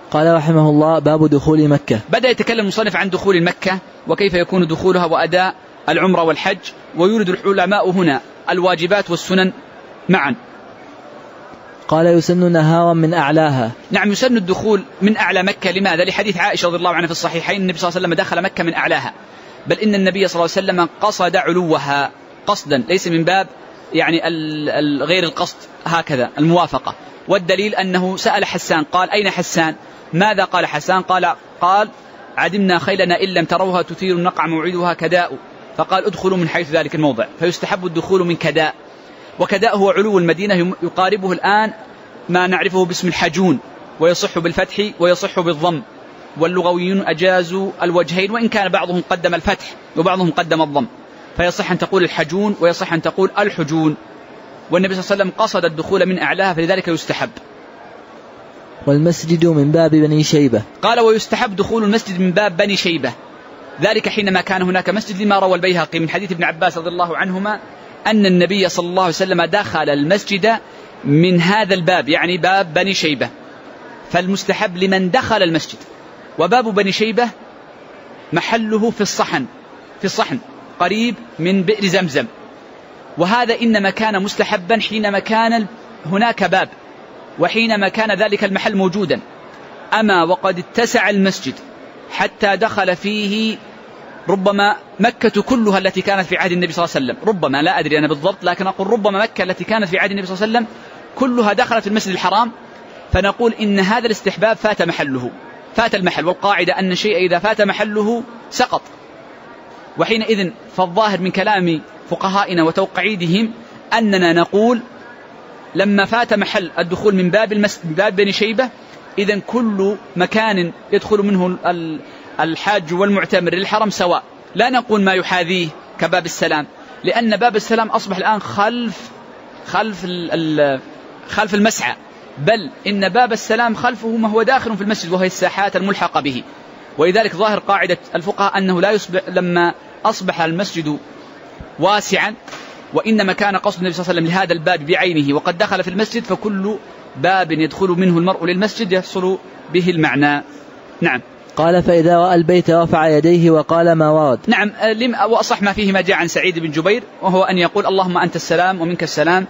قال رحمه الله: باب دخول مكة. بدأ يتكلم المصنف عن دخول مكة وكيف يكون دخولها وأداء العمرة والحج، ويورد العلماء هنا الواجبات والسنن معا. قال: يسن نهارا من أعلاها. نعم، يسن الدخول من أعلى مكة. لماذا؟ لحديث عائشة رضي الله عنها في الصحيحين: النبي صلى الله عليه وسلم دخل مكة من أعلاها، بل إن النبي صلى الله عليه وسلم قصد علوها قصدا، ليس من باب يعني غير القصد، هكذا الموافقة. والدليل أنه سأل حسان قال: أين حسان؟ ماذا قال حسان؟ قال: عدمنا خيلنا إن لم تروها تثير النقع موعدها كداء. فقال: ادخلوا من حيث ذلك الموضع. فيستحب الدخول من كداء، وكداء هو علو المدينة، يقاربه الآن ما نعرفه باسم الحجون، ويصح بالفتح ويصح بالضم، واللغويون أجازوا الوجهين، وإن كان بعضهم قدم الفتح وبعضهم قدم الضم، فيصح أن تقول الحجون ويصح أن تقول الحجون. والنبي صلى الله عليه وسلم قصد الدخول من أعلاها، فلذلك يستحب. والمسجد من باب بني شيبة. قال: ويستحب دخول المسجد من باب بني شيبة، ذلك حينما كان هناك مسجد، لما روى البيهقي من حديث ابن عباس رضي الله عنهما أن النبي صلى الله عليه وسلم دخل المسجد من هذا الباب، يعني باب بني شيبة، فالمستحب لمن دخل المسجد. وباب بني شيبة محله في الصحن قريب من بئر زمزم، وهذا إنما كان مستحبا حينما كان هناك باب، وحينما كان ذلك المحل موجودا. أما وقد اتسع المسجد حتى دخل فيه ربما مكة كلها التي كانت في عهد النبي صلى الله عليه وسلم، ربما، لا أدري أنا بالضبط، لكن أقول ربما مكة التي كانت في عهد النبي صلى الله عليه وسلم كلها دخلت في المسجد الحرام، فنقول إن هذا الاستحباب فات المحل، والقاعدة أن الشيء إذا فات محله سقط. وحينئذ فالظاهر من كلام فقهائنا وتوقعيدهم أننا نقول لما فات محل الدخول من باب بني شيبة، إذن كل مكان يدخل منه الحاج والمعتمر للحرم سواء، لا نقول ما يحاذيه كباب السلام، لأن باب السلام أصبح الآن خلف المسعى، بل إن باب السلام خلفه ما هو داخل في المسجد، وهي الساحات الملحقة به. ولذلك ظاهر قاعدة الفقهاء أنه لا يصبح لما أصبح المسجد واسعا، وإنما كان قصد النبي صلى الله عليه وسلم لهذا الباب بعينه وقد دخل في المسجد، فكل باب يدخل منه المرء للمسجد يحصل به المعنى. نعم. قال: فإذا رأى البيت رفع يديه وقال ما ورد. نعم، وأصح ما فيه ما جاء عن سعيد بن جبير، وهو أن يقول: اللهم أنت السلام ومنك السلام،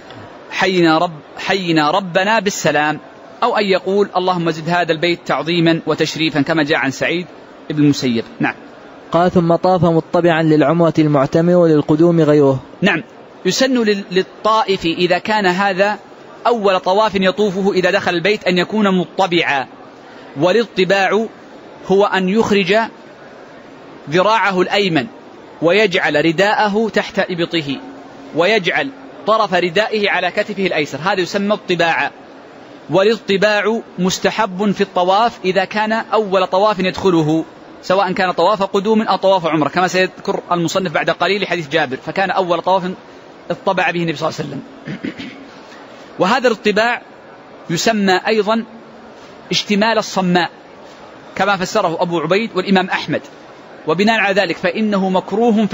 حينا ربنا بالسلام، أو أن يقول: اللهم زد هذا البيت تعظيما وتشريفا، كما جاء عن سعيد بن المسيب. نعم. قال: ثم طاف مطبعا للعمرة المعتمر وللقدوم غيره. نعم، يسن للطائف إذا كان هذا أول طواف يطوفه إذا دخل البيت أن يكون مطبعا، والاطباع هو أن يخرج ذراعه الأيمن ويجعل رداءه تحت إبطه، ويجعل طرف ردائه على كتفه الأيسر، هذا يسمى الطباع. والاطباع مستحب في الطواف إذا كان أول طواف يدخله، سواء كان طواف قدوم أو طواف عمرة، كما سيذكر المصنف بعد قليل حديث جابر، فكان أول طواف اطبع به النبي صلى الله عليه وسلم. وهذا الاطباع يسمى أيضا اشتمال الصماء، كما فسره أبو عبيد والإمام أحمد، وبناء على ذلك فإنه مكروه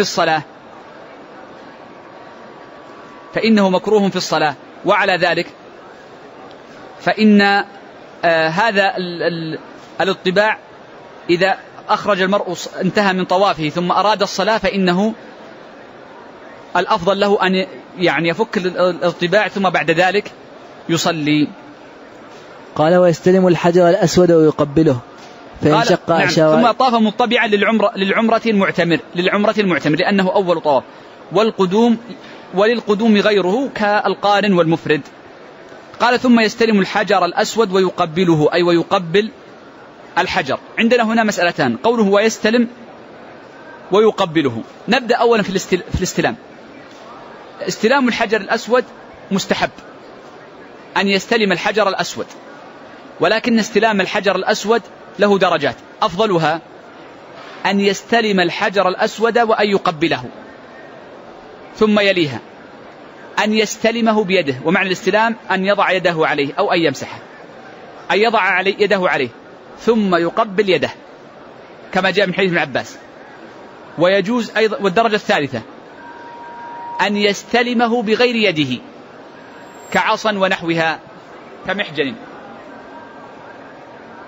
في الصلاة. وعلى ذلك فإن هذا الاطباع إذا أخرج المرء انتهى من طوافه ثم أراد الصلاة، فإنه الأفضل له أن يعني يفك الاطباع ثم بعد ذلك يصلي. قال: ويستلم الحجر الأسود ويقبله فإن شق أشار. ثم طاف مطبعا للعمرة المعتمر لأنه أول طواف، وللقدوم غيره كالقارن والمفرد. قال: ثم يستلم الحجر الأسود ويقبله، أي ويقبل الحجر. عندنا هنا مسألتان، قوله ويستلم ويقبله. نبدأ أولا في الاستلام. استلام الحجر الأسود مستحب، أن يستلم الحجر الأسود، ولكن استلام الحجر الأسود له درجات، أفضلها أن يستلم الحجر الأسود وأن يقبله، ثم يليها أن يستلمه بيده، ومعنى الاستلام أن يضع يده عليه أو أن يمسحه، أن يضع يده عليه ثم يقبل يده، كما جاء من حديث ابن عباس. ويجوز أيضا، والدرجة الثالثة أن يستلمه بغير يده كعصا ونحوها كمحجن.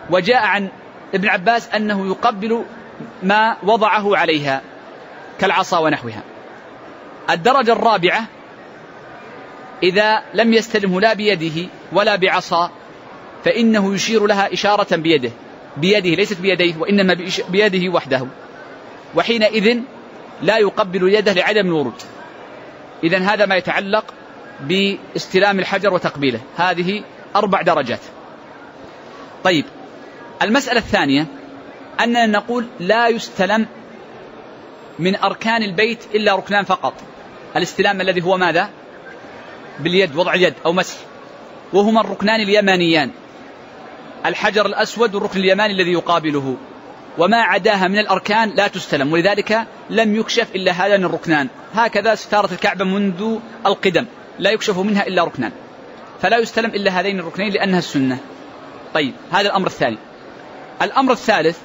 وجاء عن ابن عباس أنه يقبل ما وضعه عليها كالعصا ونحوها. الدرجة الرابعة إذا لم يستلمه لا بيده ولا بعصا فإنه يشير لها إشارة بيده ليست بيديه وإنما بيده وحده، وحينئذ لا يقبل يده لعدم الورود. إذن هذا ما يتعلق باستلام الحجر وتقبيله، هذه 4 درجات. طيب، المسألة الثانية أننا نقول لا يستلم من أركان البيت إلا ركنان فقط، الاستلام الذي هو ماذا؟ باليد، وضع اليد أو مسح، وهما الركنان اليمانيان، الحجر الأسود والركن اليماني الذي يقابله، وما عداها من الأركان لا تستلم، ولذلك لم يكشف إلا هذان الركنان. هكذا ستارة الكعبة منذ القدم لا يكشف منها إلا ركنان، فلا يستلم إلا هذين الركنين لأنها السنة. طيب، هذا الأمر الثاني. الأمر الثالث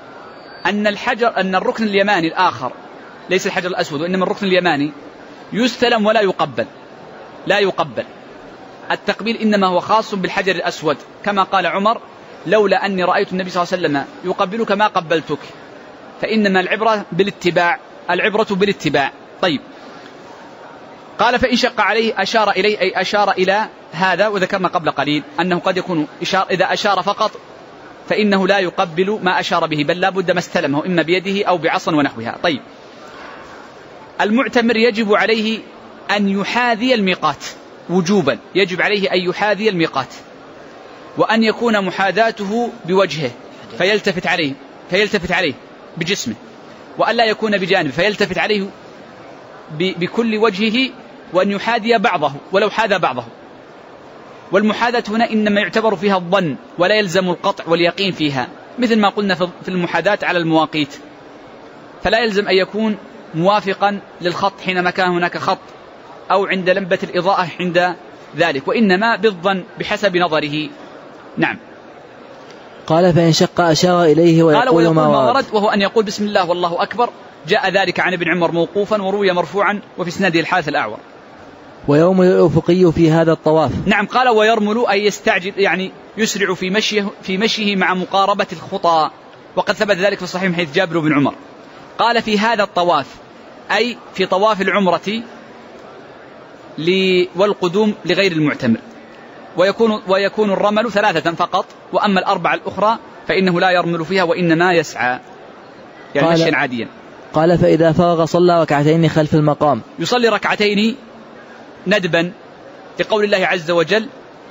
أن الركن اليماني الآخر ليس الحجر الأسود وإنما الركن اليماني يستلم ولا يقبل، لا يقبل. التقبيل إنما هو خاص بالحجر الأسود، كما قال عمر: لولا أني رأيت النبي صلى الله عليه وسلم يقبلك ما قبلتك، فإنما العبرة بالاتباع. طيب، قال: فإن شق عليه أشار إليه، أي أشار إلى هذا، وذكرنا قبل قليل أنه قد يكون إذا أشار فقط فإنه لا يقبل ما أشار به، بل لا بد ما استلمه إما بيده أو بعصا ونحوها. طيب، المعتمر يجب عليه أن يحاذي الميقات وجوبا، يجب عليه أن يحاذي الميقات، وأن يكون محاذاته بوجهه فيلتفت عليه بجسمه، وأن لا يكون بجانب فيلتفت عليه بكل وجهه، وأن يحاذي بعضه ولو حاذى بعضه. والمحاذاة هنا إنما يعتبر فيها الظن ولا يلزم القطع واليقين فيها، مثل ما قلنا في المحاذاة على المواقيت، فلا يلزم أن يكون موافقا للخط حينما كان هناك خط أو عند لمبة الإضاءة عند ذلك، وإنما بالظن بحسب نظره. نعم. قال: فإن شق أشار إليه ويقول ما ورد، وهو أن يقول بسم الله والله أكبر. جاء ذلك عن ابن عمر موقوفا وروي مرفوعا وفي اسناده الحارث الأعور. ويرمل الأفقي في هذا الطواف. نعم، قال: ويرمل أي يستعجل، يعني يسرع في مشيه مع مقاربة الخطى، وقد ثبت ذلك في الصحيح من حديث جابر بن عمر. قال: في هذا الطواف أي في طواف العمرة والقدوم لغير المعتمر، ويكون الرمل 3 فقط، وأما الأربعة الأخرى فإنه لا يرمل فيها وإنما يسعى، يعني مشيا عاديا. قال: فإذا فرغ صلى ركعتين خلف المقام، يصلي ركعتين ندبا لقول الله عز وجل: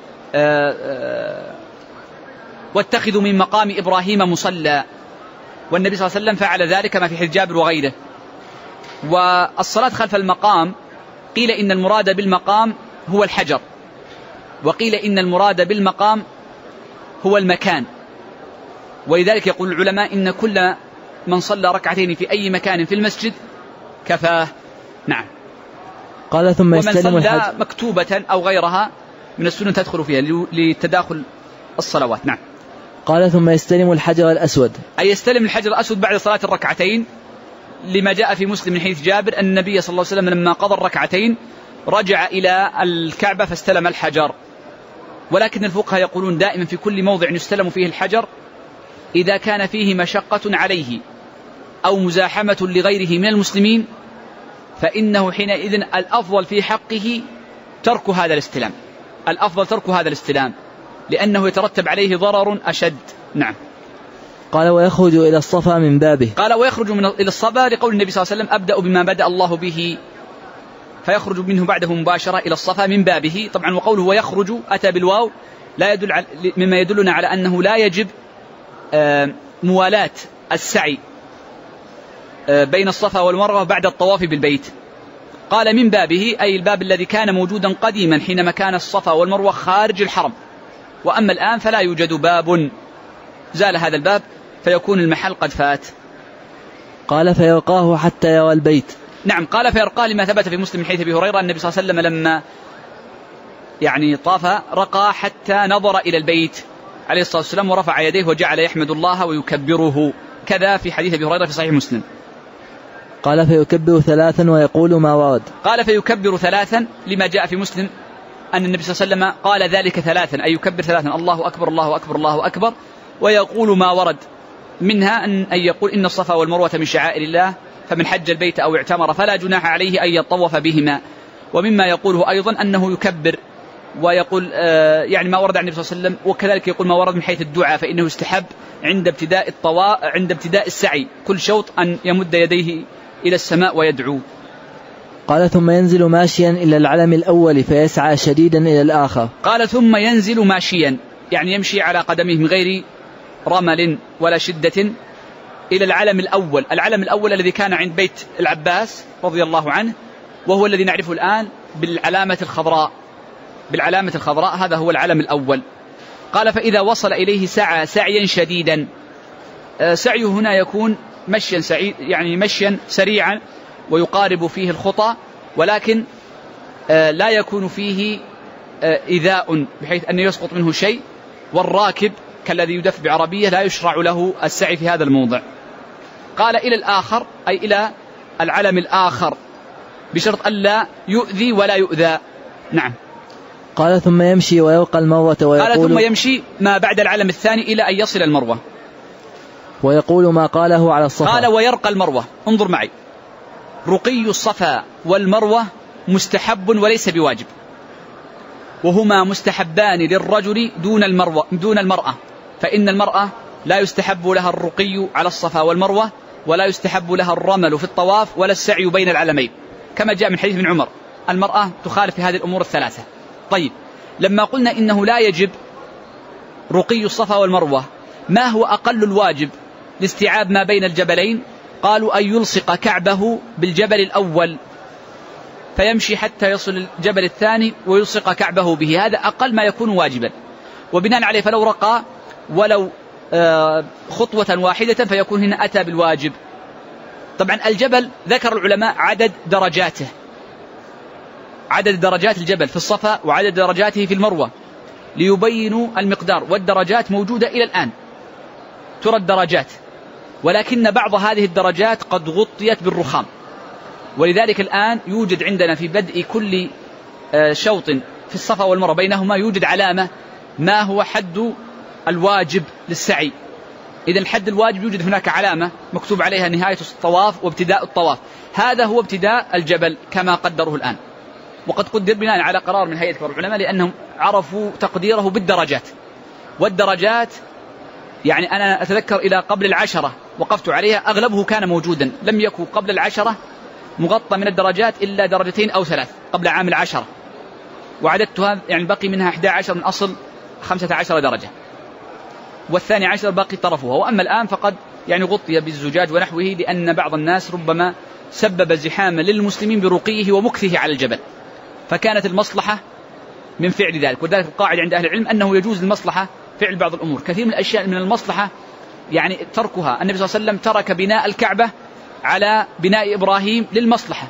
واتخذوا من مقام إبراهيم مصلى، والنبي صلى الله عليه وسلم فعل ذلك ما في حديث جابر وغيره. والصلاة خلف المقام قيل إن المراد بالمقام هو الحجر، وقيل إن المراد بالمقام هو المكان، ولذلك يقول العلماء إن كل من صلى ركعتين في أي مكان في المسجد كفاه. نعم. قال: ثم يستلم الحجر، ومن صلى مكتوبة أو غيرها من السنة تدخل فيها لتداخل الصلوات. نعم. قال: ثم يستلم الحجر الأسود، أي يستلم الحجر الأسود بعد صلاة الركعتين، لما جاء في مسلم من حديث جابر أن النبي صلى الله عليه وسلم لما قضى الركعتين رجع إلى الكعبة فاستلم الحجر. ولكن الفقهاء يقولون دائما في كل موضع يستلم فيه الحجر إذا كان فيه مشقة عليه أو مزاحمة لغيره من المسلمين، فإنه حينئذ الأفضل في حقه ترك هذا الاستلام، لأنه يترتب عليه ضرر أشد. نعم. قال: ويخرج إلى الصفا من بابه. قال: ويخرج إلى الصفا لقول النبي صلى الله عليه وسلم: أبدأ بما بدأ الله به، فيخرج منه بعده مباشرة إلى الصفا من بابه. طبعا وقوله ويخرج أتى بالواو لا يدل مما يدلنا على أنه لا يجب موالاة السعي بين الصفا والمروة بعد الطواف بالبيت. قال: من بابه أي الباب الذي كان موجودا قديما حينما كان الصفا والمروة خارج الحرم، وأما الآن فلا يوجد باب، زال هذا الباب فيكون المحل قد فات. قال: فيرقاه حتى يرى البيت. نعم. قال: فيرقاه لما ثبت في مسلم من حديث أبي هريرة النبي صلى الله عليه وسلم لما طاف رقى حتى نظر إلى البيت عليه الصلاة والسلام ورفع يديه وجعل يحمد الله ويكبره، كذا في حديث أبي هريرة في صحيح مسلم. قال: فيكبر 3 ويقول ما ورد. قال: فيكبر 3 لما جاء في مسلم أن النبي صلى الله عليه وسلم قال ذلك 3، أي يكبر 3، الله أكبر الله أكبر الله أكبر، ويقول ما ورد منها أن يقول إن الصفا والمروة من شعائر الله، فمن حج البيت أو اعتمر فلا جناح عليه أن يطوف بهما. ومما يقوله أيضا أنه يكبر ويقول يعني ما ورد عن النبي صلى الله عليه وسلم، وكذلك يقول ما ورد من حيث الدعاء، فإنه يستحب عند ابتداء السعي كل شوط أن يمد يديه إلى السماء ويدعو. قال ثم ينزل ماشيا إلى العلم الأول فيسعى شديدا إلى الآخر. قال ثم ينزل ماشيا يعني يمشي على قدمه من غير رمل ولا شدة إلى العلم الأول. العلم الأول الذي كان عند بيت العباس رضي الله عنه، وهو الذي نعرفه الآن بالعلامة الخضراء، هذا هو العلم الأول. قال فإذا وصل إليه سعى سعيا شديدا. سعيه هنا يكون مشيا سريعا ويقارب فيه الخطى، ولكن لا يكون فيه إيذاء بحيث أن يسقط منه شيء، والراكب كالذي يدف بعربية لا يشرع له السعي في هذا الموضع. قال إلى الآخر أي إلى العلم الآخر بشرط ألا يؤذي ولا يؤذى. نعم. قال ثم يمشي ويلقى المروة ويقول، قال ثم يمشي ما بعد العلم الثاني إلى أن يصل المروة ويقول ما قاله على الصفا. قال ويرقى المروة. انظر معي، رقي الصفا والمروة مستحب وليس بواجب، وهما مستحبان للرجل دون المرأة، فإن المرأة لا يستحب لها الرقي على الصفا والمروة، ولا يستحب لها الرمل في الطواف، ولا السعي بين العلمين، كما جاء من حديث ابن عمر. المرأة تخالف في هذه الأمور الثلاثة. طيب، لما قلنا إنه لا يجب رقي الصفا والمروة، ما هو أقل الواجب لاستيعاب ما بين الجبلين؟ قالوا أن يلصق كعبه بالجبل الأول فيمشي حتى يصل الجبل الثاني ويلصق كعبه به، هذا أقل ما يكون واجبا، وبناء عليه فلو رقى ولو خطوة واحدة فيكون هنا أتى بالواجب. طبعا الجبل ذكر العلماء عدد درجات الجبل في الصفا وعدد درجاته في المروة ليبينوا المقدار، والدرجات موجودة إلى الآن، ترى الدرجات، ولكن بعض هذه الدرجات قد غطيت بالرخام، ولذلك الآن يوجد عندنا في بدء كل شوط في الصفا والمروة بينهما يوجد علامة ما هو حد الواجب للسعي. إذا الحد الواجب يوجد هناك علامة مكتوب عليها نهاية الطواف وابتداء الطواف، هذا هو ابتداء الجبل كما قدره الآن، وقد قدر بناء على قرار من هيئة كبار العلماء لأنهم عرفوا تقديره بالدرجات. والدرجات يعني أنا أتذكر إلى قبل 10 وقفت عليها أغلبه كان موجودا، لم يكن قبل 10 مغطى من الدرجات إلا 2 أو 3 قبل عام 10، وعددتها يعني بقي منها 11 من أصل 15 درجة، والثاني 10 باقي طرفها. وأما الآن فقد يعني غطي بالزجاج ونحوه، لأن بعض الناس ربما سبب زحاما للمسلمين برقيه ومكثه على الجبل، فكانت المصلحة من فعل ذلك. وذلك القاعدة عند أهل العلم أنه يجوز المصلحة فعل بعض الأمور، كثير من الأشياء من المصلحة يعني تركها. النبي صلى الله عليه وسلم ترك بناء الكعبة على بناء إبراهيم للمصلحة،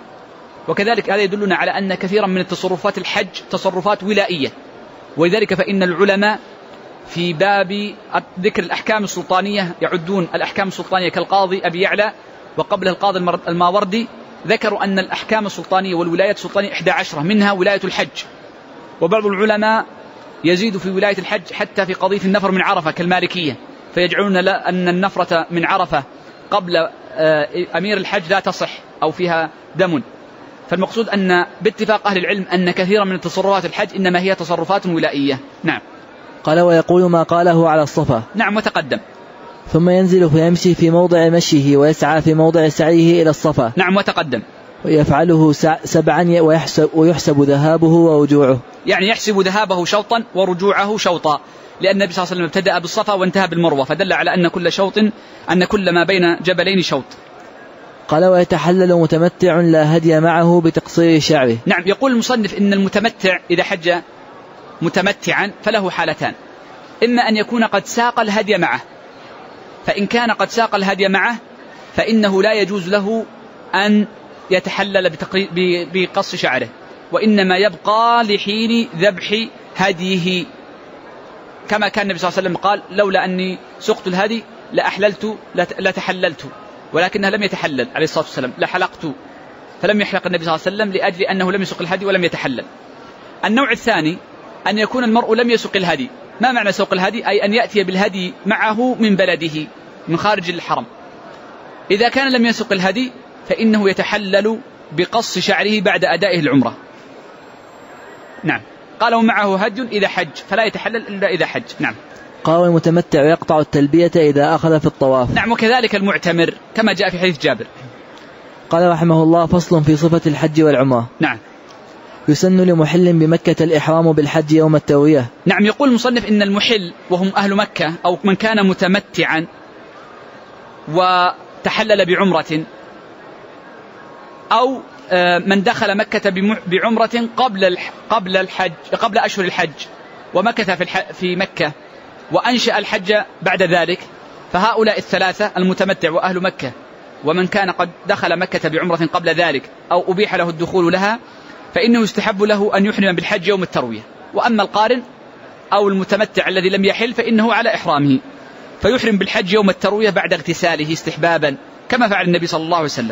وكذلك هذا يدلنا على أن كثيرا من التصرفات الحج تصرفات ولائية، ولذلك فإن العلماء في باب ذكر الأحكام السلطانية يعدون الأحكام السلطانية كالقاضي أبي يعلى وقبله القاضي الماوردي، ذكروا أن الأحكام السلطانية والولايات السلطانية 11 منها ولاية الحج، وبعض العلماء يزيد في ولاية الحج حتى في قضية النفر من عرفة كالمالكية، فيجعلون أن النفرة من عرفة قبل أمير الحج لا تصح أو فيها دم. فالمقصود أن باتفاق أهل العلم أن كثيرا من تصرفات الحج إنما هي تصرفات ولائية. نعم. قال ويقول ما قاله على الصفا. نعم وتقدم. ثم ينزل فيمشي في موضع مشيه ويسعى في موضع سعيه إلى الصفا. نعم وتقدم. ويفعله 7 ويحسب ذهابه ورجوعه، يعني يحسب ذهابه شوطا ورجوعه شوطا، لأن النبي صلى الله عليه وسلم ابتدأ بالصفا وانتهى بالمروة، فدل على أن كل ما بين جبلين شوط. قال ويتحلل متمتع لا هدي معه بتقصير شعره. نعم. يقول المصنف إن المتمتع إذا حج متمتعا فله حالتان، إما أن يكون قد ساق الهدي معه، فإن كان قد ساق الهدي معه فإنه لا يجوز له أن يتحلل بقص شعره، وإنما يبقى لحين ذبح هديه، كما كان النبي صلى الله عليه وسلم قال لولا أني سقت الهدي لأحللت لتحللت، ولكنه لم يتحلل عليه الصلاة والسلام، لحلقت، فلم يحلق النبي صلى الله عليه وسلم لأجل أنه لم يسق الهدي ولم يتحلل. النوع الثاني أن يكون المرء لم يسق الهدي ما معنى سوق الهدي؟ أي أن يأتي بالهدي معه من بلده من خارج الحرم. إذا كان لم يسق الهدي فإنه يتحلل بقص شعره بعد أدائه العمرة. نعم. قال ومعه هدي إذا حج فلا يتحلل إلا إذا حج. نعم. قال المتمتع يقطع التلبية إذا أخذ في الطواف. نعم. وكذلك المعتمر كما جاء في حديث جابر. قال رحمه الله فصل في صفة الحج والعمرة. نعم. يسن لمحل بمكة الإحرام بالحج يوم التروية. نعم. يقول المصنف إن المحل وهم أهل مكة أو من كان متمتعا وتحلل بعمرة أو من دخل مكة بعمرة قبل أشهر الحج ومكث في مكة وأنشأ الحج بعد ذلك، فهؤلاء الثلاثة المتمتع وأهل مكة ومن كان قد دخل مكة بعمرة قبل ذلك أو أبيح له الدخول لها فإنه يستحب له أن يحرم بالحج يوم التروية. وأما القارن أو المتمتع الذي لم يحل فإنه على إحرامه فيحرم بالحج يوم التروية بعد اغتساله استحبابا كما فعل النبي صلى الله عليه وسلم.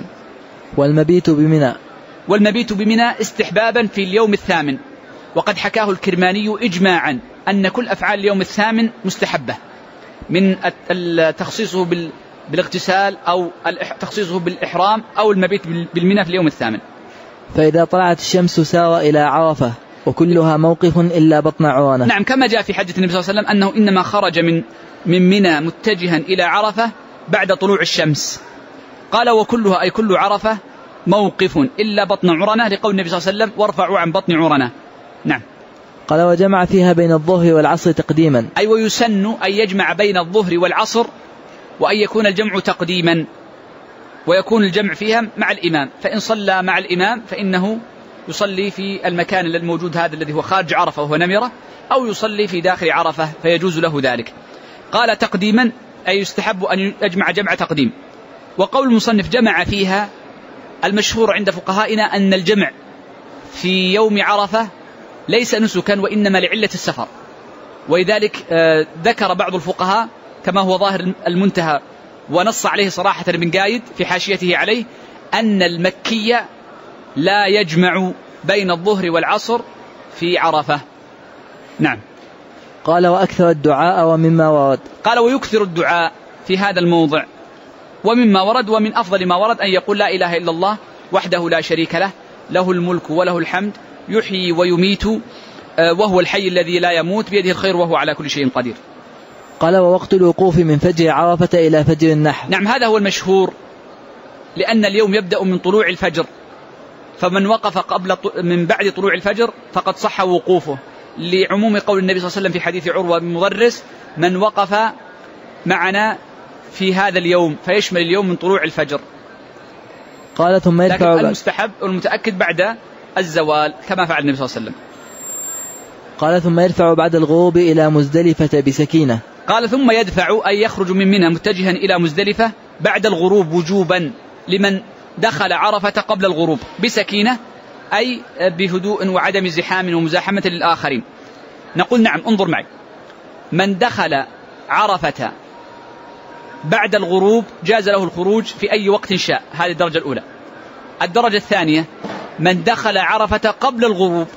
والمبيت بمنى استحبابا في اليوم الثامن، وقد حكاه الكرماني إجماعا أن كل أفعال اليوم الثامن مستحبة من تخصيصه بالاغتسال أو تخصيصه بالإحرام أو المبيت بالمنى في اليوم الثامن. فإذا طلعت الشمس سار إلى عرفة وكلها موقف إلا بطن عرانة. نعم. كما جاء في حديث النبي صلى الله عليه وسلم أنه إنما خرج من منى متجها إلى عرفة بعد طلوع الشمس. قال وكلها أي كل عرفة موقف إلا بطن عرنة لقول النبي صلى الله عليه وسلم وارفعوا عن بطن عرنة. نعم. قال وجمع فيها بين الظهر والعصر تقديما. أي ويسن أن يجمع بين الظهر والعصر وأن يكون الجمع تقديما ويكون الجمع فيها مع الإمام، فإن صلى مع الإمام فإنه يصلي في المكان الموجود هذا الذي هو خارج عرفة وهو نمرة أو يصلي في داخل عرفة فيجوز له ذلك. قال تقديما أي يستحب أن يجمع جمع تقديم. وقول المصنف جمع فيها المشهور عند فقهائنا أن الجمع في يوم عرفة ليس نسكا وإنما لعلة السفر، ولذلك ذكر بعض الفقهاء كما هو ظاهر المنتهى ونص عليه صراحة ابن قايد في حاشيته عليه أن المكي لا يجمع بين الظهر والعصر في عرفة. نعم. قال وأكثر الدعاء ومما ورد. قال ويكثر الدعاء في هذا الموضع ومما ورد، ومن أفضل ما ورد أن يقول لا إله إلا الله وحده لا شريك له له الملك وله الحمد يحيي ويميت وهو الحي الذي لا يموت بيده الخير وهو على كل شيء قدير. قال ووقت الوقوف من فجر عرفة إلى فجر النحر. نعم. هذا هو المشهور لأن اليوم يبدأ من طلوع الفجر، فمن وقف من بعد طلوع الفجر فقد صح وقوفه، لعموم قول النبي صلى الله عليه وسلم في حديث عروة بن مضرس من وقف معنا في هذا اليوم فيشمل اليوم من طلوع الفجر. قال ثم يدفع لكن المستحب والمتأكد بعد الزوال كما فعل النبي صلى الله عليه وسلم. قال ثم يدفع بعد الغروب إلى مزدلفة بسكينة. قال ثم يدفع أي يخرج من منى متجها إلى مزدلفة بعد الغروب وجوبا لمن دخل عرفة قبل الغروب بسكينة أي بهدوء وعدم زحام ومزاحمة للآخرين. نقول نعم. انظر معي. من دخل عرفة بعد الغروب جاز له الخروج في أي وقت شاء، هذه الدرجة الأولى. الدرجة الثانية من دخل عرفة قبل الغروب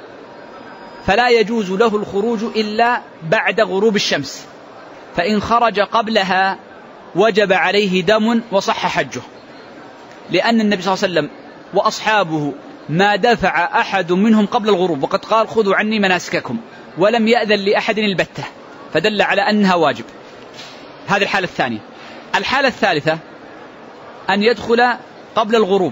فلا يجوز له الخروج إلا بعد غروب الشمس، فإن خرج قبلها وجب عليه دم وصح حجه، لأن النبي صلى الله عليه وسلم وأصحابه ما دفع أحد منهم قبل الغروب، وقد قال خذوا عني مناسككم، ولم يأذن لأحد البتة، فدل على أنها واجب. هذه الحالة الثانية. الحالة الثالثة أن يدخل قبل الغروب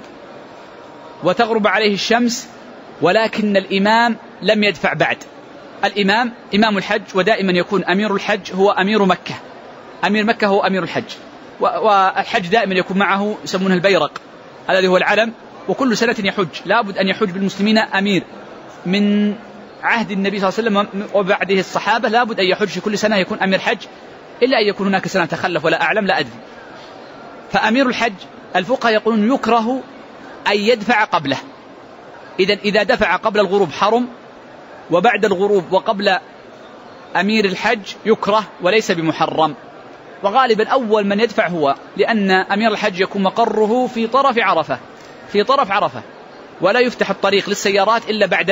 وتغرب عليه الشمس ولكن الإمام لم يدفع بعد. الإمام إمام الحج، ودائما يكون أمير الحج هو أمير مكة، أمير مكة هو أمير الحج، والحج دائما يكون معه يسمونه البيرق الذي هو العلم، وكل سنة يحج لابد أن يحج بالمسلمين أمير. من عهد النبي صلى الله عليه وسلم وبعده الصحابة لابد أن يحج في كل سنة يكون أمير حج، إلا أن يكون هناك سنة تخلف ولا أعلم لا أدري. فأمير الحج الفقهاء يقولون يكره أن يدفع قبله، إذا دفع قبل الغروب حرم، وبعد الغروب وقبل أمير الحج يكره وليس بمحرم. وغالبا أول من يدفع هو، لأن أمير الحج يكون مقره في طرف عرفة، ولا يفتح الطريق للسيارات إلا بعد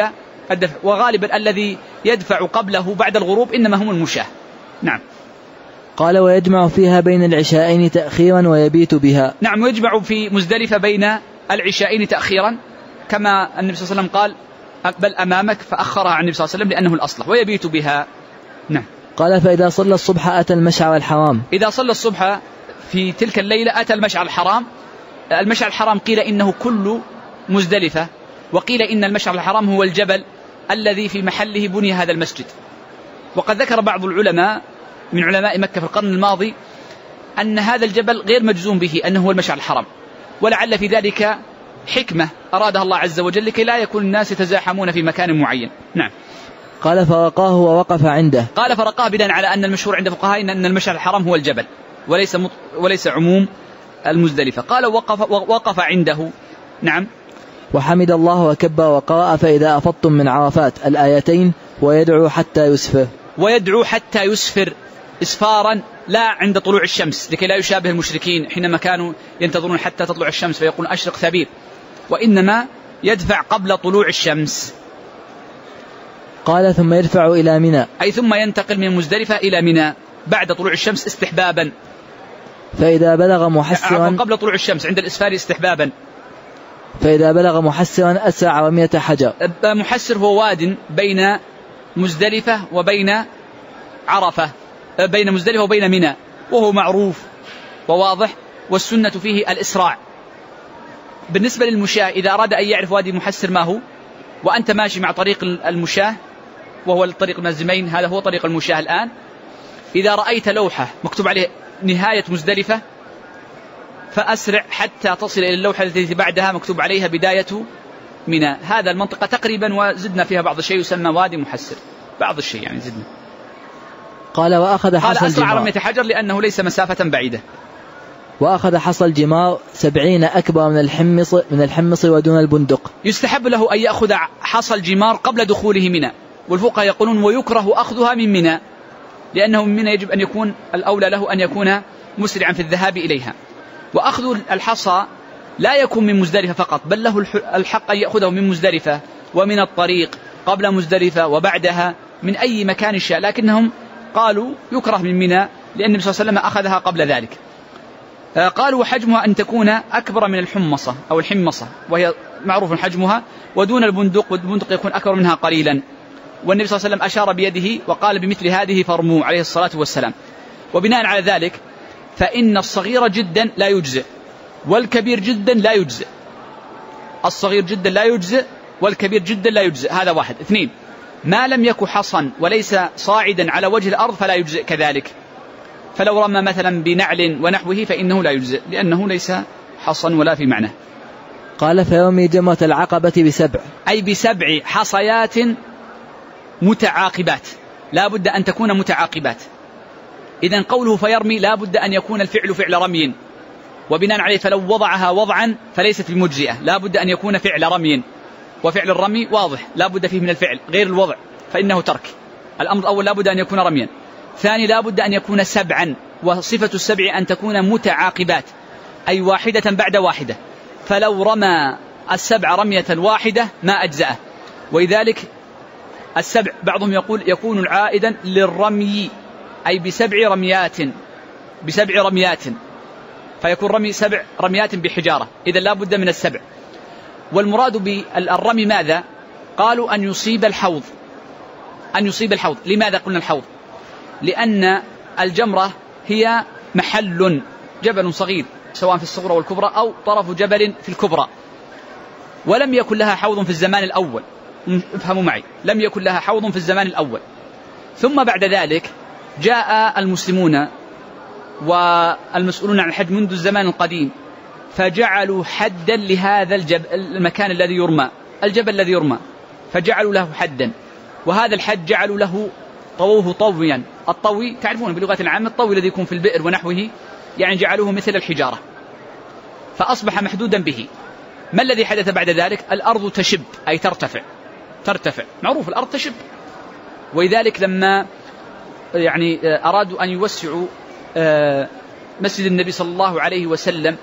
الدفع، وغالبا الذي يدفع قبله بعد الغروب إنما هم المشاة. نعم. قال ويجمع فيها بين العشاءين تأخيرا ويبيت بها. نعم، ويجمع في مزدلفة بين العشاءين تأخيرا، كما النبي صلى الله عليه وسلم قال بل أمامك، فأخرها عن النبي صلى الله عليه وسلم لأنه الأصلح، ويبيت بها. نعم. قال فإذا صلى الصبح أتى المشعر الحرام. إذا صلى الصبح في تلك الليلة أتى المشعر الحرام. المشعر الحرام قيل إنه كل مزدلفة، وقيل إن المشعر الحرام هو الجبل الذي في محله بني هذا المسجد. وقد ذكر بعض العلماء من علماء مكة في القرن الماضي أن هذا الجبل غير مجزوم به أنه هو المشعر الحرام، ولعل في ذلك حكمة أرادها الله عز وجل لكي لا يكون الناس يتزاحمون في مكان معين. نعم. قال فرقاه ووقف عنده. قال فرقاه بناء على أن المشهور عند فقهاء أن المشعر الحرام هو الجبل وليس عموم المزدلفة. قال وقف عنده. نعم. وحمد الله وكبر وقرأ فإذا أفضتم من عرفات الآيتين ويدعو حتى يسفر. ويدعو حتى يسفر إسفارا لا عند طلوع الشمس، لكي لا يشابه المشركين حينما كانوا ينتظرون حتى تطلع الشمس فيقولون أشرق ثبير، وإنما يدفع قبل طلوع الشمس. قال ثم يدفع إلى منى، أي ثم ينتقل من مزدلفة إلى منى بعد طلوع الشمس استحبابا. فإذا بلغ محسرا قبل طلوع الشمس عند الإسفار استحبابا. فإذا بلغ محسرا أسرع 100 حجر. محسر هو واد بين مزدلفة وبين عرفة، بين مزدلفة وبين منى، وهو معروف وواضح، والسنة فيه الإسراع. بالنسبة للمشاة إذا أراد أن يعرف وادي محسر ما هو، وأنت ماشي مع طريق المشاة وهو الطريق المنزمين، هذا هو طريق المشاة الآن، إذا رأيت لوحة مكتوب عليه نهاية مزدلفة فأسرع حتى تصل إلى اللوحة التي بعدها مكتوب عليها بداية منى. هذا المنطقة تقريبا، وزدنا فيها بعض الشيء يسمى وادي محسر، بعض الشيء يعني زدنا. قال وأخذ حصى أسرع الجمار. 100 حجر لأنه ليس مسافة بعيدة. وأخذ حصى الجمار 70 أكبر من الحمص ودون البندق. يستحب له أن يأخذ حصى الجمار قبل دخوله منى، والفقهاء يقولون ويكره أخذها من منى، لأنه من منى يجب أن يكون الأولى له أن يكون مسرعا في الذهاب إليها. وأخذ الحصى لا يكون من مزدلفة فقط، بل له الحق أن يأخذه من مزدلفة ومن الطريق قبل مزدلفة وبعدها من أي مكان شاء، لكنهم قالوا يكره من منى لأن النبي صلى الله عليه وسلم أخذها قبل ذلك. قالوا وحجمها أن تكون أكبر من الحمصة أو الحمصة، وهي معروف حجمها، ودون البندق، والبندق يكون أكبر منها قليلا. والنبي صلى الله عليه وسلم أشار بيده وقال بمثل هذه فرموا عليه الصلاة والسلام. وبناء على ذلك فإن الصغير جدا لا يجزئ والكبير جدا لا يجزئ. الصغير جدا لا يجزئ والكبير جدا لا يجزئ، هذا واحد. 2، ما لم يكن حصا وليس صاعدا على وجه الأرض فلا يجزئ كذلك. فلو رمى مثلا بنعل ونحوه فإنه لا يجزئ لأنه ليس حصا ولا في معنى. قال فيرمي جمرة العقبة ب7، أي ب7 حصيات متعاقبات، لا بد أن تكون متعاقبات. إذن قوله فيرمي لا بد أن يكون الفعل فعل رمي، وبناء عليه فلو وضعها وضعا فليست بمجزئة، لا بد أن يكون فعل رمي، وفعل الرمي واضح لا بد فيه من الفعل غير الوضع فإنه ترك. الأمر الأول لا بد أن يكون رميا. 2 لا بد أن يكون 7، وصفة السبع أن تكون متعاقبات أي واحدة بعد واحدة، فلو رمى 7 رمية واحدة ما أجزأه. ولذلك 7 بعضهم يقول يكون عائدا للرمي أي ب7 رميات، فيكون رمي 7 رميات بحجارة، إذا لا بد من 7. والمراد بالرمي ماذا؟ قالوا أن يصيب الحوض. لماذا قلنا الحوض؟ لأن الجمرة هي محل جبل صغير سواء في الصغرى والكبرى أو طرف جبل في الكبرى، ولم يكن لها حوض في الزمان الأول. افهموا معي، لم يكن لها حوض في الزمان الأول. ثم بعد ذلك جاء المسلمون والمسؤولون عن الحج منذ الزمان القديم فجعلوا حدا لهذا المكان الذي يرمى، الجبل الذي يرمى، فجعلوا له حدا، وهذا الحد جعلوا له طووه طويا. الطوي تعرفون بلغة العامة الطوي الذي يكون في البئر ونحوه، يعني جعلوه مثل الحجارة فأصبح محدودا به. ما الذي حدث بعد ذلك؟ الأرض تشب أي ترتفع، معروف الأرض تشب. ولذلك لما يعني أرادوا أن يوسعوا مسجد النبي صلى الله عليه وسلم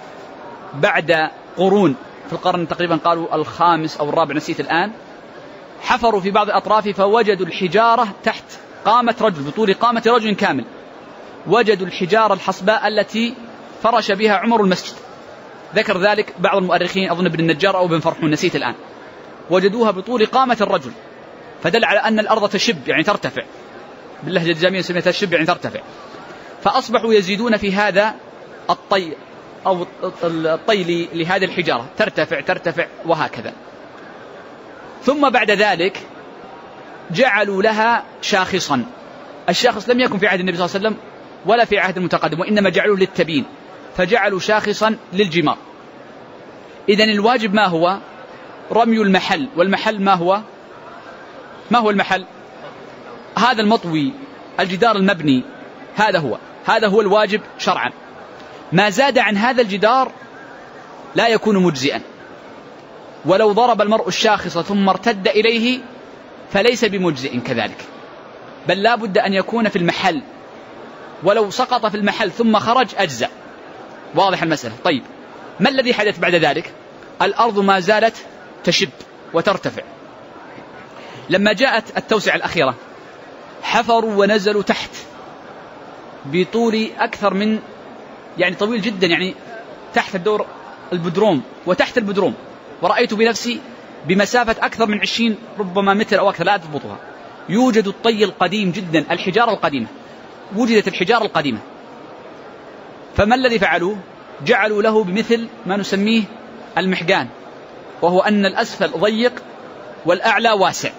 بعد قرون، في القرن تقريبا قالوا 5 أو 4 نسيت الآن، حفروا في بعض الأطراف فوجدوا الحجارة تحت قامة رجل، بطول قامة رجل كامل، وجدوا الحجارة الحصباء التي فرش بها عمر المسجد. ذكر ذلك بعض المؤرخين، أظن ابن النجار أو ابن فرحون، نسيت الآن. وجدوها بطول قامة الرجل، فدل على أن الأرض تشب يعني ترتفع، باللهجة الجامية سميتها الشب يعني ترتفع. فأصبحوا يزيدون في هذا الطي أو الطي لهذه الحجارة، ترتفع وهكذا. ثم بعد ذلك جعلوا لها شاخصا. الشاخص لم يكن في عهد النبي صلى الله عليه وسلم ولا في عهد المتقدم، وإنما جعلوه للتبيين، فجعلوا شاخصا للجمار. إذن الواجب ما هو؟ رمي المحل. والمحل ما هو؟ ما هو المحل؟ هذا المطوي، الجدار المبني، هذا هو الواجب شرعا. ما زاد عن هذا الجدار لا يكون مجزئا. ولو ضرب المرء الشاخص ثم ارتد إليه فليس بمجزئ كذلك، بل لا بد أن يكون في المحل، ولو سقط في المحل ثم خرج أجزأ. واضح المسألة؟ طيب، ما الذي حدث بعد ذلك؟ الأرض ما زالت تشب وترتفع. لما جاءت التوسعة الأخيرة حفروا ونزلوا تحت بطول أكثر من، يعني طويل جدا، يعني تحت الدور البدروم وتحت البدروم، ورأيت بنفسي بمسافة أكثر من 20 ربما متر أو أكثر، لا تضبطها. يوجد الطي القديم جدا، الحجارة القديمة، وجدت الحجارة القديمة. فما الذي فعلوه؟ جعلوا له بمثل ما نسميه المحجان، وهو أن الأسفل ضيق والأعلى واسع.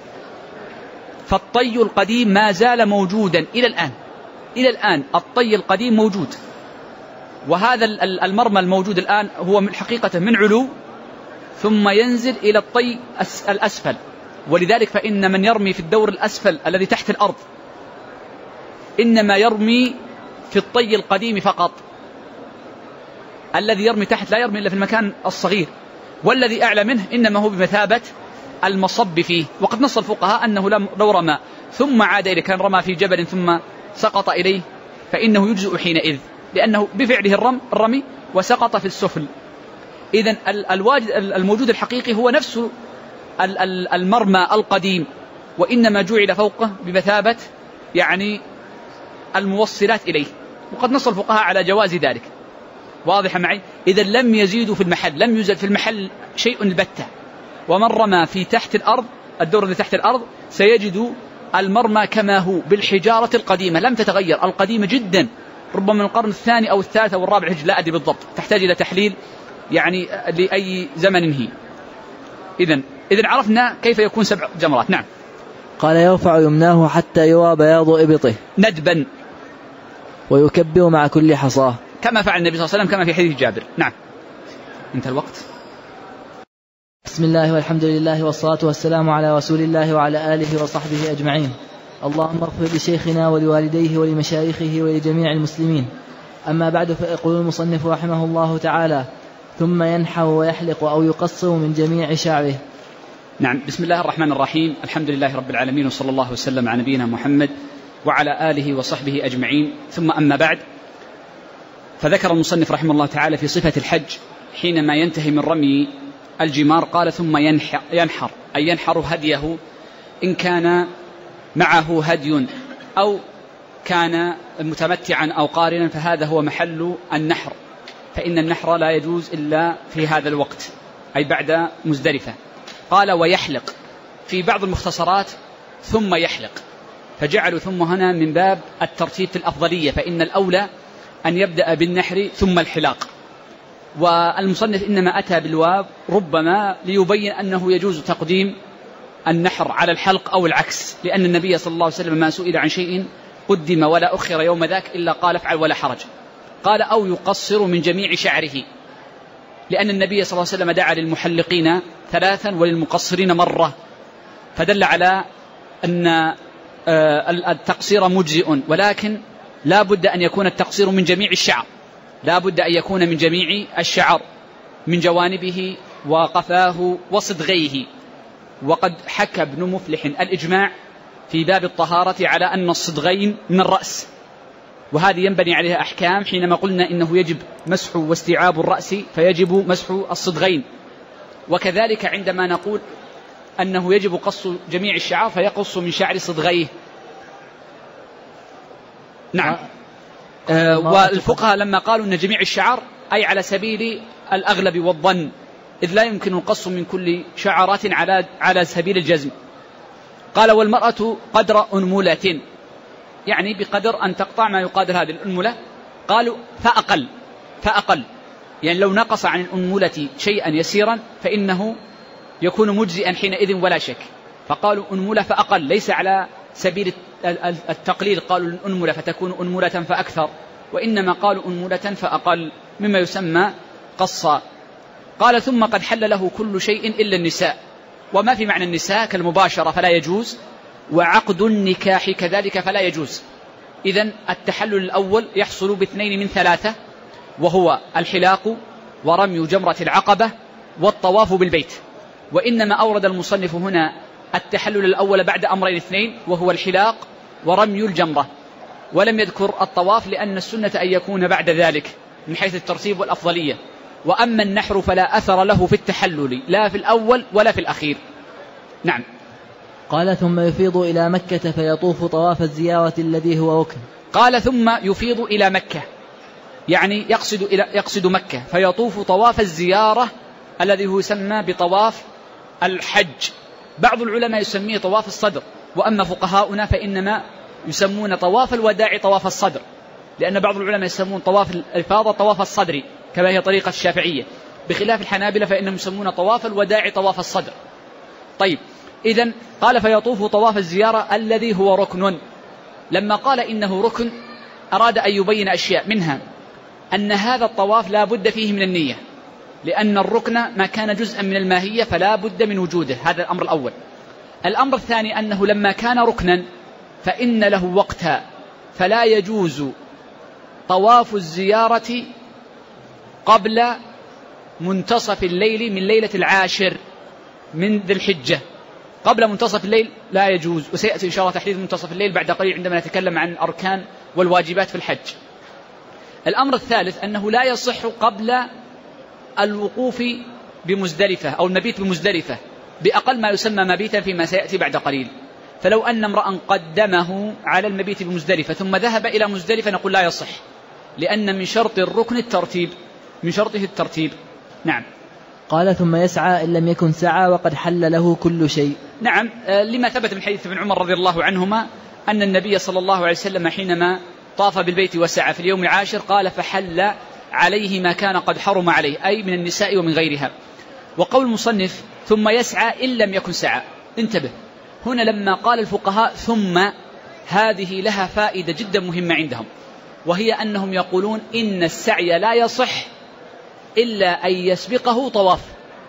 فالطي القديم ما زال موجودا إلى الآن الطي القديم موجود. وهذا المرمى الموجود الآن هو من حقيقة من علو ثم ينزل إلى الطي الأسفل. ولذلك فإن من يرمي في الدور الأسفل الذي تحت الأرض إنما يرمي في الطي القديم فقط. الذي يرمي تحت لا يرمي إلا في المكان الصغير، والذي أعلى منه إنما هو بمثابة المصب فيه. وقد نص الفقهاء أنه لو رمى ثم عاد إليه، كان رمى في جبل ثم سقط إليه، فإنه يجزئ حينئذ، لأنه بفعله الرمي وسقط في السفل. إذن الموجود الحقيقي هو نفس المرمى القديم، وإنما جعل فوقه بمثابة يعني الموصلات إليه. وقد نص الفقهاء على جواز ذلك. واضح معي؟ إذا لم يزيدوا في المحل، لم يزد في المحل شيء البتة. ومن رمى في تحت الأرض، الدور الذي تحت الأرض، سيجد المرمى كما هو بالحجارة القديمة، لم تتغير، القديمة جدا، ربما من القرن الثاني أو الثالث أو الرابع هجري، لا أدري بالضبط، تحتاج إلى تحليل يعني لأي زمن هي. إذن عرفنا كيف يكون 7 جمرات. نعم. قال يرفع يمناه حتى يرى بياض إبطه ندبا، ويكبر مع كل حصاه، كما فعل النبي صلى الله عليه وسلم كما في حديث جابر. نعم. انتهى الوقت. بسم الله والحمد لله والصلاة والسلام على رسول الله وعلى آله وصحبه أجمعين. اللهم اغفر لشيخنا ولوالديه ولمشايخه ولجميع المسلمين. أما بعد، فيقول المصنف رحمه الله تعالى: ثم ينحر ويحلق أو يقصر من جميع شعره. نعم. بسم الله الرحمن الرحيم. الحمد لله رب العالمين، وصلى الله وسلم على نبينا محمد وعلى آله وصحبه أجمعين. ثم أما بعد، فذكر المصنف رحمه الله تعالى في صفة الحج حينما ينتهي من رمي الجمار قال: ثم ينحر، أي ينحر هديه، إن كان معه هدي أو كان متمتعا أو قارنا، فهذا هو محل النحر. فإن النحر لا يجوز إلا في هذا الوقت، أي بعد مزدلفة. قال: ويحلق، في بعض المختصرات ثم يحلق، فجعلوا ثم هنا من باب الترتيب في الأفضلية، فإن الأولى أن يبدأ بالنحر ثم الحلاق. والمصنف إنما أتى بالواو ربما ليبين أنه يجوز تقديم النحر على الحلق أو العكس، لأن النبي صلى الله عليه وسلم ما سئل عن شيء قدم ولا أخر يوم ذاك إلا قال: افعل ولا حرج. قال: أو يقصر من جميع شعره، لأن النبي صلى الله عليه وسلم دعا للمحلقين 3 وللمقصرين مرة، فدل على أن التقصير مجزئ، ولكن لا بد أن يكون التقصير من جميع الشعر، لا بد أن يكون من جميع الشعر، من جوانبه وقفاه وصدغيه. وقد حكى ابن مفلح الإجماع في باب الطهارة على أن الصدغين من الرأس، وهذه ينبني عليها أحكام. حينما قلنا إنه يجب مسح واستيعاب الرأس، فيجب مسح الصدغين. وكذلك عندما نقول أنه يجب قص جميع الشعر فيقص من شعر صدغيه. نعم. والفقهاء لما قالوا أن جميع الشعر أي على سبيل الأغلب والظن، إذ لا يمكن القص من كل شعرات على سبيل الجزم. قال والمرأة قدر أنملة، يعني بقدر أن تقطع ما يقادر هذه الأنملة. قالوا فأقل، يعني لو نقص عن الأنملة شيئا يسيرا فإنه يكون مجزئا حينئذ ولا شك. فقالوا أنملة فأقل، ليس على سبيل التقليل قالوا الأنملة فتكون أنملة فأكثر، وإنما قالوا أنملة فأقل مما يسمى قصا. قال ثم قد حل له كل شيء إلا النساء، وما في معنى النساء كالمباشرة فلا يجوز، وعقد النكاح كذلك فلا يجوز. إذن التحلل الأول يحصل باثنين من ثلاثة، وهو الحلاق ورمي جمرة العقبة والطواف بالبيت. وإنما أورد المصنف هنا التحلل الأول بعد أمرين اثنين، وهو الحلاق ورمي الجمرة، ولم يذكر الطواف لأن السنة أن يكون بعد ذلك من حيث الترتيب والأفضلية. وأما النحر فلا أثر له في التحلل لا في الأول ولا في الأخير. نعم. قال ثم يفيض إلى مكة فيطوف طواف الزيارة الذي هو ركن. قال ثم يفيض إلى مكة، يعني يقصد مكة فيطوف طواف الزيارة الذي هو يسمى بطواف الحج. بعض العلماء يسميه طواف الصدر، وأما فقهاؤنا فإنما يسمون طواف الوداع طواف الصدر، لأن بعض العلماء يسمون طواف الإفاضة طواف الصدر كما هي طريقة الشافعية، بخلاف الحنابلة فإنهم يسمون طواف الوداع طواف الصدر. طيب، إذن قال فيطوف طواف الزيارة الذي هو ركن. لما قال إنه ركن أراد أن يبين أشياء، منها أن هذا الطواف لا بد فيه من النية، لأن الركن ما كان جزءا من الماهية فلا بد من وجوده، هذا الأمر الأول. الأمر الثاني أنه لما كان ركنا فإن له وقتا، فلا يجوز طواف الزيارة قبل منتصف الليل من ليلة 10 من ذي الحجة. قبل منتصف الليل لا يجوز، وسيأتي إن شاء الله تحديد منتصف الليل بعد قليل عندما نتكلم عن الأركان والواجبات في الحج. الأمر الثالث أنه لا يصح قبل الوقوف بمزدلفة أو المبيت بمزدلفة بأقل ما يسمى مبيتا فيما سيأتي بعد قليل. فلو أن امرأ قدمه على المبيت بمزدلفة ثم ذهب إلى مزدلفة نقول لا يصح، لأن من شرط الركن الترتيب، من شرطه الترتيب. نعم. قال ثم يسعى إن لم يكن سعى وقد حل له كل شيء. نعم، لما ثبت من حديث ابن عمر رضي الله عنهما أن النبي صلى الله عليه وسلم حينما طاف بالبيت وسعى في اليوم 10 قال فحل عليه ما كان قد حرم عليه، أي من النساء ومن غيرها. وقول المصنف ثم يسعى إن لم يكن سعى، انتبه هنا لما قال الفقهاء ثم، هذه لها فائدة جدا مهمة عندهم، وهي أنهم يقولون إن السعي لا يصح إلا أن يسبقه طواف،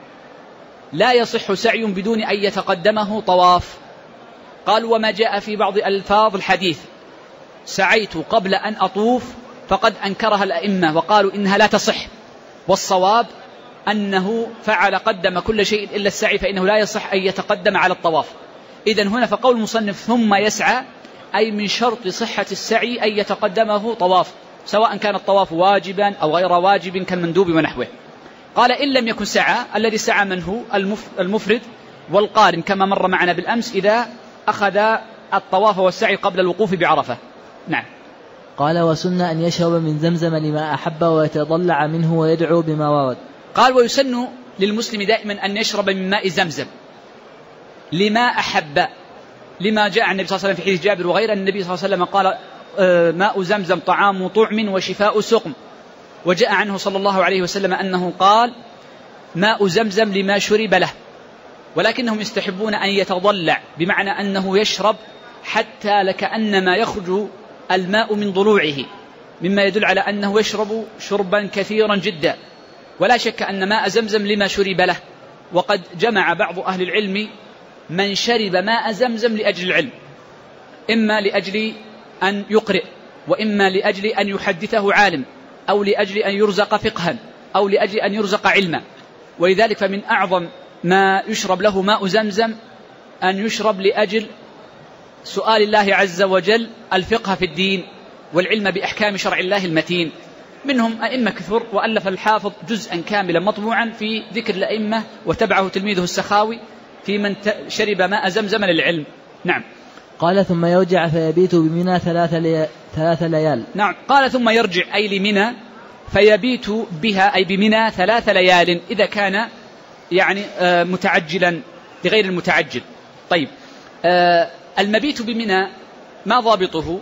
لا يصح سعي بدون أن يتقدمه طواف. قال وما جاء في بعض ألفاظ الحديث سعيت قبل أن أطوف فقد أنكرها الأئمة وقالوا إنها لا تصح، والصواب أنه فعل قدم كل شيء إلا السعي فإنه لا يصح أن يتقدم على الطواف. إذن هنا فقول المصنف ثم يسعى أي من شرط صحة السعي أن يتقدمه طواف، سواء كان الطواف واجبا أو غير واجب كالمندوب ونحوه. قال إن لم يكن سعى، الذي سعى من هو المفرد والقارن كما مر معنا بالأمس إذا أخذ الطواف والسعي قبل الوقوف بعرفة. نعم. قال وسن أن يشرب من زمزم لما أحب ويتضلع منه ويدعو بما ورد. قال ويسن للمسلم دائما أن يشرب من ماء زمزم لما أحب، لما جاء عن النبي صلى الله عليه وسلم في حديث جابر وغيره، النبي صلى الله عليه وسلم قال ماء زمزم طعام طعم وشفاء سقم. وجاء عنه صلى الله عليه وسلم أنه قال ماء زمزم لما شرب له، ولكنهم يستحبون أن يتضلع، بمعنى أنه يشرب حتى لكأنما يخرج الماء من ضلوعه، مما يدل على أنه يشرب شربا كثيرا جدا. ولا شك أن ماء زمزم لما شرب له، وقد جمع بعض أهل العلم من شرب ماء زمزم لأجل العلم، إما لأجل أن يقرئ، وإما لأجل أن يحدثه عالم، أو لأجل أن يرزق فقها، أو لأجل أن يرزق علما. ولذلك فمن أعظم ما يشرب له ماء زمزم أن يشرب لأجل سؤال الله عز وجل الفقه في الدين والعلم بأحكام شرع الله المتين. منهم أئمة كثر، وألف الحافظ جزءا كاملا مطبوعا في ذكر الأئمة وتبعه تلميذه السخاوي في من شرب ماء زمزم للعلم. نعم. قال ثم يرجع فيبيت بمنى 3 ليال. نعم. قال ثم يرجع أي لمنى فيبيت بها أي بمنى 3 ليال إذا كان يعني متعجلا لغير المتعجل. طيب المبيت بمنى ما ضابطه؟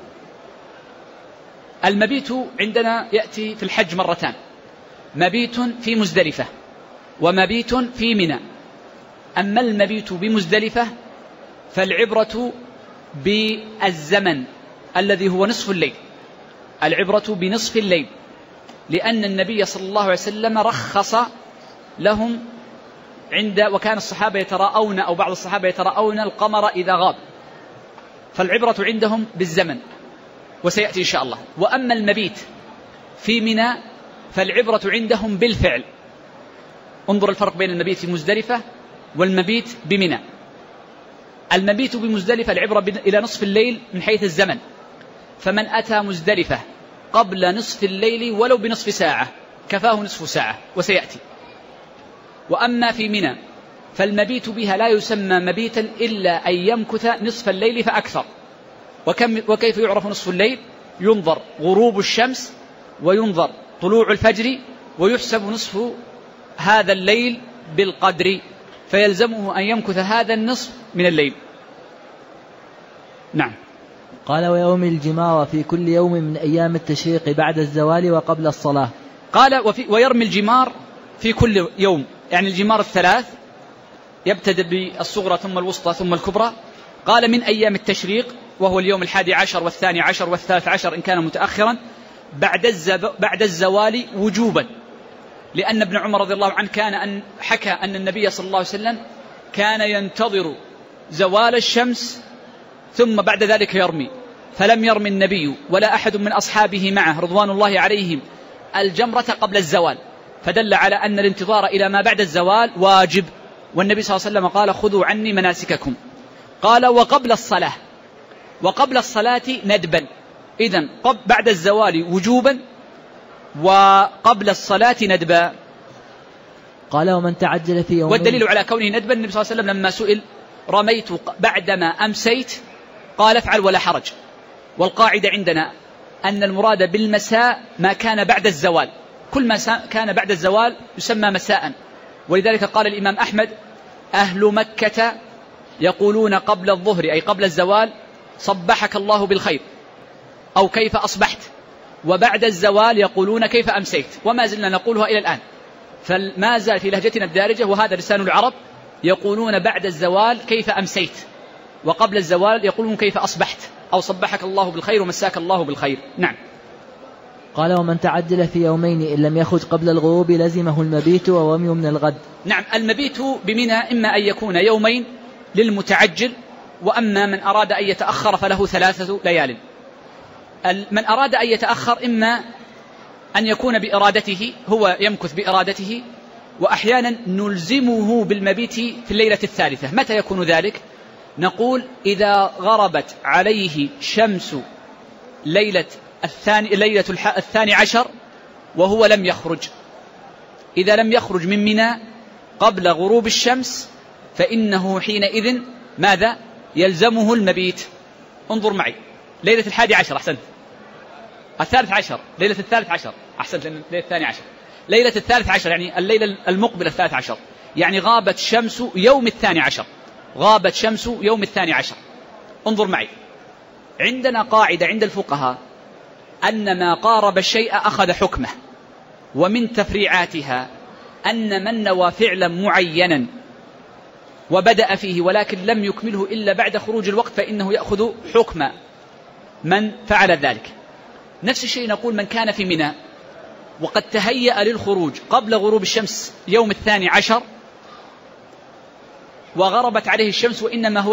المبيت عندنا يأتي في الحج مرتان، مبيت في مزدلفة ومبيت في منى. أما المبيت بمزدلفة فالعبرة بالزمن الذي هو نصف الليل، العبرة بنصف الليل، لأن النبي صلى الله عليه وسلم رخص لهم وكان الصحابة يتراءون أو بعض الصحابة يتراءون القمر إذا غاب، فالعبرة عندهم بالزمن وسيأتي إن شاء الله. وأما المبيت في منى فالعبرة عندهم بالفعل. انظر الفرق بين المبيت في مزدلفة والمبيت بمنى. المبيت بمزدلفة العبرة إلى نصف الليل من حيث الزمن، فمن أتى مزدلفة قبل نصف الليل ولو بنصف ساعة كفاه نصف ساعة وسيأتي. وأما في منى فالمبيت بها لا يسمى مبيتا إلا أن يمكث نصف الليل فأكثر. وكيف يعرف نصف الليل؟ ينظر غروب الشمس وينظر طلوع الفجر ويحسب نصف هذا الليل بالقدر، فيلزمه أن يمكث هذا النصف من الليل. نعم. قال ويوم الجمار في كل يوم من أيام التشريق بعد الزوال وقبل الصلاة. قال ويرمي الجمار في كل يوم، يعني الجمار الثلاث يبتدأ بالصغرى ثم الوسطى ثم الكبرى. قال من أيام التشريق وهو اليوم 11 و12 و13 إن كان متأخرا بعد الزوال وجوبا، لأن ابن عمر رضي الله عنه كان حكى أن النبي صلى الله عليه وسلم كان ينتظر زوال الشمس ثم بعد ذلك يرمي، فلم يرمي النبي ولا أحد من أصحابه معه رضوان الله عليهم الجمرة قبل الزوال، فدل على أن الانتظار إلى ما بعد الزوال واجب. والنبي صلى الله عليه وسلم قال خذوا عني مناسككم. قال وقبل الصلاة ندبا، إذن بعد الزوال وجوبا وقبل الصلاة ندبا. قال ومن تعجل في يومين. والدليل على كونه ندبا النبي صلى الله عليه وسلم لما سئل رميت بعدما أمسيت قال افعل ولا حرج. والقاعدة عندنا أن المراد بالمساء ما كان بعد الزوال، كل ما كان بعد الزوال يسمى مساء. ولذلك قال الإمام أحمد أهل مكة يقولون قبل الظهر أي قبل الزوال صبحك الله بالخير أو كيف أصبحت، وبعد الزوال يقولون كيف أمسيت، وما زلنا نقولها إلى الآن، فما زال في لهجتنا الدارجة وهذا لسان العرب يقولون بعد الزوال كيف أمسيت، وقبل الزوال يقولون كيف أصبحت أو صبحك الله بالخير ومساك الله بالخير. نعم. قال ومن تعجل في يومين إن لم يخرج قبل الغروب لزمه المبيت وومي من الغد. نعم. المبيت بمنى إما أن يكون يومين للمتعجل، وأما من أراد أن يتأخر فله 3 ليال. من أراد أن يتأخر إما أن يكون بإرادته، هو يمكث بإرادته، وأحيانا نلزمه بالمبيت في الليلة الثالثة. متى يكون ذلك؟ نقول إذا غربت عليه شمس ليلة 12 وهو لم يخرج، إذا لم يخرج من منى قبل غروب الشمس فإنه حينئذ ماذا؟ يلزمه المبيت. انظر معي ليلة 11 أحسنت، 13 ليلة 13 أحسنت، ليلة 12 ليلة 13 يعني الليلة المقبلة 13، يعني غابت شمس يوم 12، غابت شمس يوم 12. انظر معي، عندنا قاعدة عند الفقهاء أن ما قارب الشيء أخذ حكمه، ومن تفريعاتها أن من نوى فعلا معينا وبدأ فيه ولكن لم يكمله إلا بعد خروج الوقت فإنه يأخذ حكم من فعل ذلك. نفس الشيء نقول من كان في منى وقد تهيأ للخروج قبل غروب الشمس يوم 12 وغربت عليه الشمس وإنما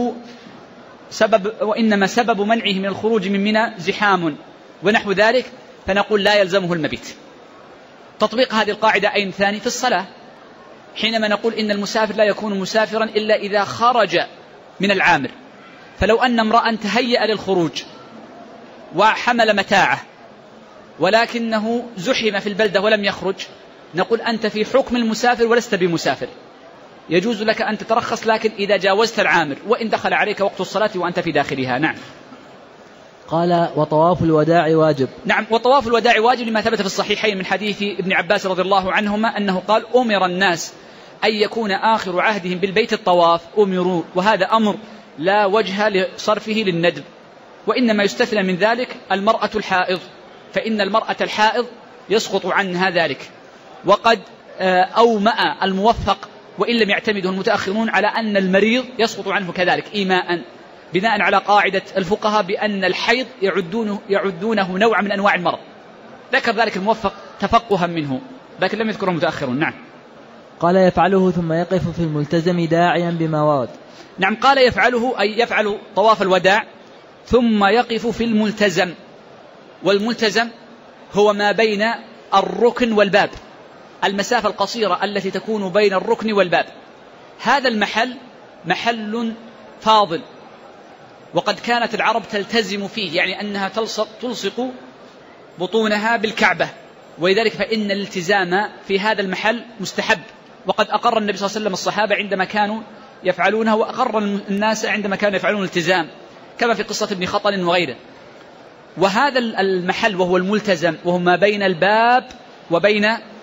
سبب منعه من الخروج من منى زحام ونحو ذلك، فنقول لا يلزمه المبيت. تطبيق هذه القاعدة أين ثاني؟ في الصلاة، حينما نقول إن المسافر لا يكون مسافرا إلا إذا خرج من العامر. فلو أن امرأ تهيأ للخروج وحمل متاعه ولكنه زحم في البلدة ولم يخرج، نقول أنت في حكم المسافر ولست بمسافر، يجوز لك أن تترخص، لكن إذا جاوزت العامر وإن دخل عليك وقت الصلاة وأنت في داخلها. نعم. قال وطواف الوداع واجب. نعم، وطواف الوداع واجب لما ثبت في الصحيحين من حديث ابن عباس رضي الله عنهما أنه قال أمر الناس أن يكون آخر عهدهم بالبيت الطواف، أمروا، وهذا أمر لا وجه لصرفه للندب، وإنما يستثنى من ذلك المرأة الحائض، فإن المرأة الحائض يسقط عنها ذلك. وقد أومأ الموفق وإن لم يعتمده المتأخرون على أن المريض يسقط عنه كذلك إيماء، بناء على قاعدة الفقهاء بأن الحيض يعدونه نوع من أنواع المرض. ذكر ذلك الموفق تفقها منه، لكن لم يذكره المتأخرون. نعم. قال يفعله ثم يقف في الملتزم داعيا بما ورد. نعم، قال يفعله أي يفعل طواف الوداع ثم يقف في الملتزم، والملتزم هو ما بين الركن والباب، المسافة القصيرة التي تكون بين الركن والباب. هذا المحل محل فاضل، وقد كانت العرب تلتزم فيه، يعني أنها تلصق بطونها بالكعبة، ولذلك فإن الالتزام في هذا المحل مستحب، وقد أقر النبي صلى الله عليه وسلم الصحابة عندما كانوا يفعلونه، وأقر الناس عندما كانوا يفعلون الالتزام، كما في قصة ابن خطل وغيره. وهذا المحل وهو الملتزم وهو ما بين الباب وبين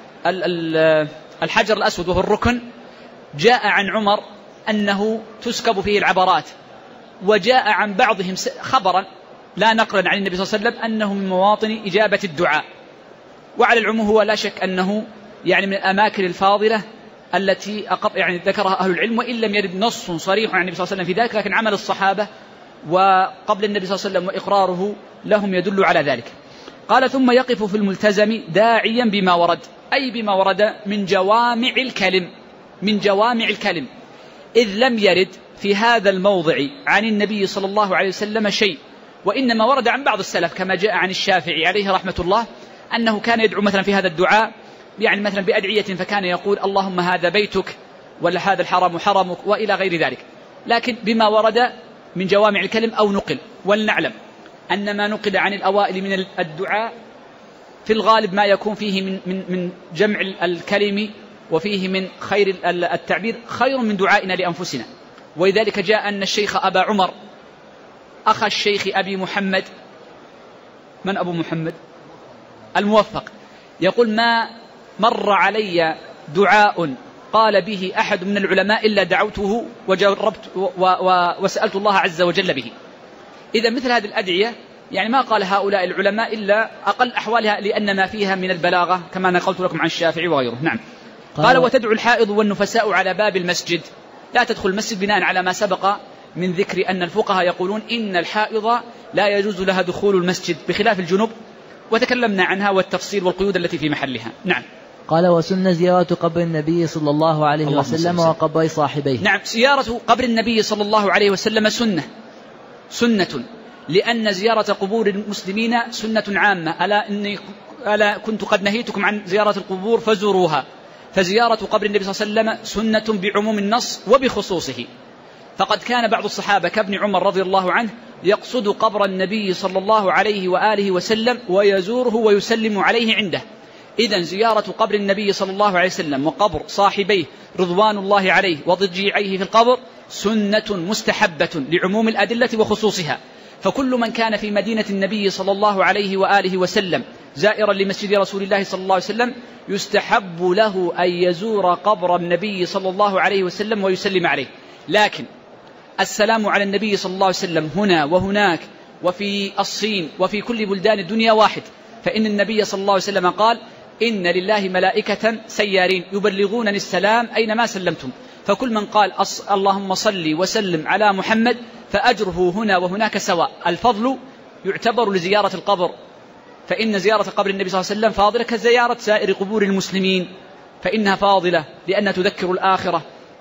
الحجر الأسود وهو الركن، جاء عن عمر أنه تسكب فيه العبرات، وجاء عن بعضهم خبرا لا نقلا عن النبي صلى الله عليه وسلم أنه من مواطن إجابة الدعاء. وعلى العموم هو لا شك أنه يعني من الأماكن الفاضلة التي يعني ذكرها أهل العلم، وإن لم يرد نص صريح عن النبي صلى الله عليه وسلم في ذلك، لكن عمل الصحابة وقبل النبي صلى الله عليه وسلم وإقراره لهم يدل على ذلك. قال ثم يقف في الملتزم داعيا بما ورد، أي بما ورد من جوامع الكلم، من جوامع الكلم، إذ لم يرد في هذا الموضع عن النبي صلى الله عليه وسلم شيء، وإنما ورد عن بعض السلف كما جاء عن الشافعي عليه رحمة الله أنه كان يدعو مثلا في هذا الدعاء يعني مثلا بأدعية، فكان يقول اللهم هذا بيتك ولا هذا الحرم حرمك وإلى غير ذلك، لكن بما ورد من جوامع الكلم أو نقل. ولنعلم أن ما نقل عن الأوائل من الدعاء في الغالب ما يكون فيه من جمع الكلم وفيه من خير التعبير خير من دعائنا لأنفسنا. ولذلك جاء أن الشيخ أبا عمر أخ الشيخ أبي محمد، من أبو محمد؟ الموفق، يقول ما مر علي دعاء قال به أحد من العلماء إلا دعوته وجربت وسألت الله عز وجل به. إذا مثل هذه الأدعية يعني ما قال هؤلاء العلماء إلا أقل أحوالها، لأن ما فيها من البلاغة كما نقلت لكم عن الشافعي وغيره. نعم. قال وتدعو الحائض والنفساء على باب المسجد، لا تدخل المسجد بناء على ما سبق من ذكر أن الفقهاء يقولون إن الحائض لا يجوز لها دخول المسجد بخلاف الجنوب، وتكلمنا عنها والتفصيل والقيود التي في محلها. نعم. قال وسن زيارة قبر النبي صلى الله عليه وسلم وقبر صاحبيه. نعم، زيارة قبر النبي صلى الله عليه وسلم سنة، لأن زيارة قبور المسلمين سنة عامة، ألا كنت قد نهيتكم عن زيارة القبور فزوروها، فزيارة قبر النبي صلى الله عليه وسلم سنة بعموم النص وبخصوصه. فقد كان بعض الصحابة كابن عمر رضي الله عنه يقصد قبر النبي صلى الله عليه وآله وسلم ويزوره ويسلم عليه عنده. إذن زيارة قبر النبي صلى الله عليه وسلم وقبر صاحبيه رضوان الله عليه وضجيعيه في القبر سنة مستحبة لعموم الأدلة وخصوصها. فكل من كان في مدينة النبي صلى الله عليه وآله وسلم زائرا لمسجد رسول الله صلى الله عليه وسلم يستحب له أن يزور قبر النبي صلى الله عليه وسلم ويسلم عليه. لكن السلام على النبي صلى الله عليه وسلم هنا وهناك وفي الصين وفي كل بلدان الدنيا واحد، فإن النبي صلى الله عليه وسلم قال إن لله ملائكة سيارين يبلغونني السلام أينما سلمتم، فكل من قال اللهم صل وسلم على محمد فأجره هنا وهناك سواء. الفضل يعتبر لزيارة القبر، فإن زيارة قبر النبي صلى الله عليه وسلم فاضلة كزيارة سائر قبور المسلمين، فإنها فاضلة لأنها تذكر الآخرة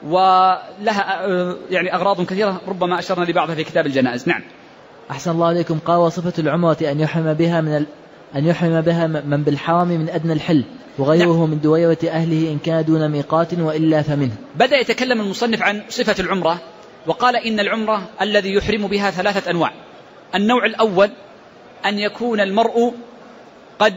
ولها يعني أغراض كثيرة ربما أشرنا لبعضها في كتاب الجنائز. نعم. أحسن الله عليكم. قال وصفة العمرة أن يحرم بها من بالحرم من أدنى الحل وغيره نعم. من دويرة أهله إن كان دون ميقات وإلا فمنه. بدأ يتكلم المصنف عن صفة العمرة وقال إن العمرة الذي يحرم بها 3 أنواع. النوع الأول أن يكون المرء قد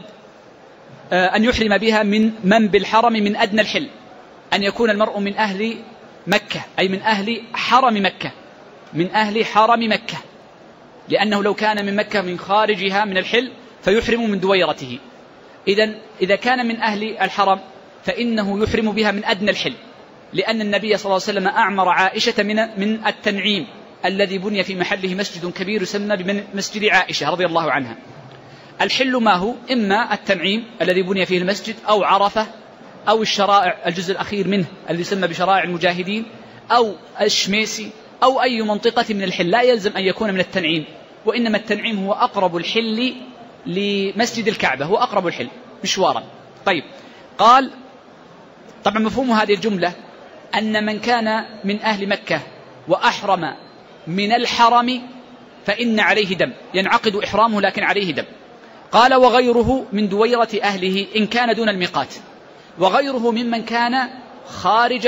أن يحرم بها من بالحرم من أدنى الحل، أن يكون المرء من أهل مكة، أي من أهل حرم مكة، من أهل حرم مكة، لأنه لو كان من مكة من خارجها من الحل فيحرم من دويرته. إذا كان من أهل الحرم فإنه يحرم بها من أدنى الحل، لأن النبي صلى الله عليه وسلم أعمر عائشة من التنعيم الذي بني في محله مسجد كبير يسمى بمسجد عائشة رضي الله عنها. الحل ما هو؟ إما التنعيم الذي بني فيه المسجد، أو عرفة، أو الشرائع الجزء الأخير منه الذي يسمى بشرائع المجاهدين، أو الشميسي، أو أي منطقة من الحل. لا يلزم أن يكون من التنعيم، وإنما التنعيم هو أقرب الحل لمسجد الكعبة، هو أقرب الحل مشوارا. طيب، قال طبعا مفهوم هذه الجملة أن من كان من أهل مكة وأحرم من الحرم فإن عليه دم، ينعقد إحرامه لكن عليه دم. قال وغيره من دويرة أهله إن كان دون الميقات، وغيره ممن كان خارج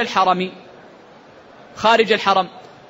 الحرم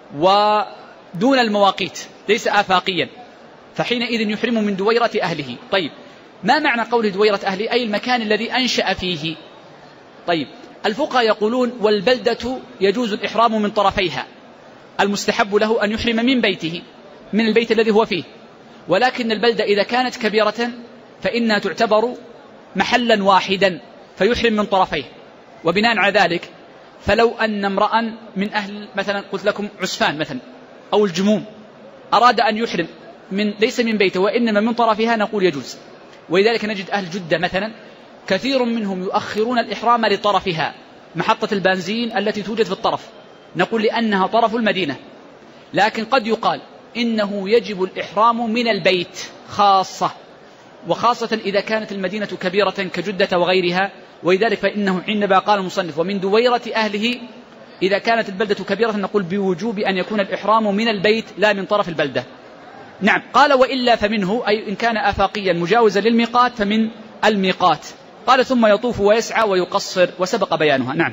ودون المواقيت ليس آفاقيا، فحينئذ يحرم من دويرة أهله. طيب، ما معنى قوله دويرة أهله؟ أي المكان الذي أنشأ فيه. طيب، الفقهاء يقولون والبلدة يجوز الإحرام من طرفيها، المستحب له أن يحرم من بيته، من البيت الذي هو فيه، ولكن البلدة إذا كانت كبيرة فإنها تعتبر محلا واحدا فيحرم من طرفيه. وبناء على ذلك فلو أن امرأ من أهل مثلا قلت لكم عسفان مثلا أو الجموم أراد أن يحرم ليس من بيته وإنما من طرفها نقول يجوز. ولذلك نجد أهل جدة مثلا كثير منهم يؤخرون الإحرام لطرفها، محطة البنزين التي توجد في الطرف، نقول لأنها طرف المدينة. لكن قد يقال إنه يجب الإحرام من البيت خاصة، وخاصة إذا كانت المدينة كبيرة كجدة وغيرها. ولذلك فإنه عندما قال المصنف ومن دويرة أهله إذا كانت البلدة كبيرة نقول بوجوب أن يكون الإحرام من البيت لا من طرف البلدة. نعم. قال وإلا فمنه، أي إن كان آفاقيا مجاوزا للميقات فمن الميقات. قال ثم يطوف ويسعى ويقصر، وسبق بيانها. نعم.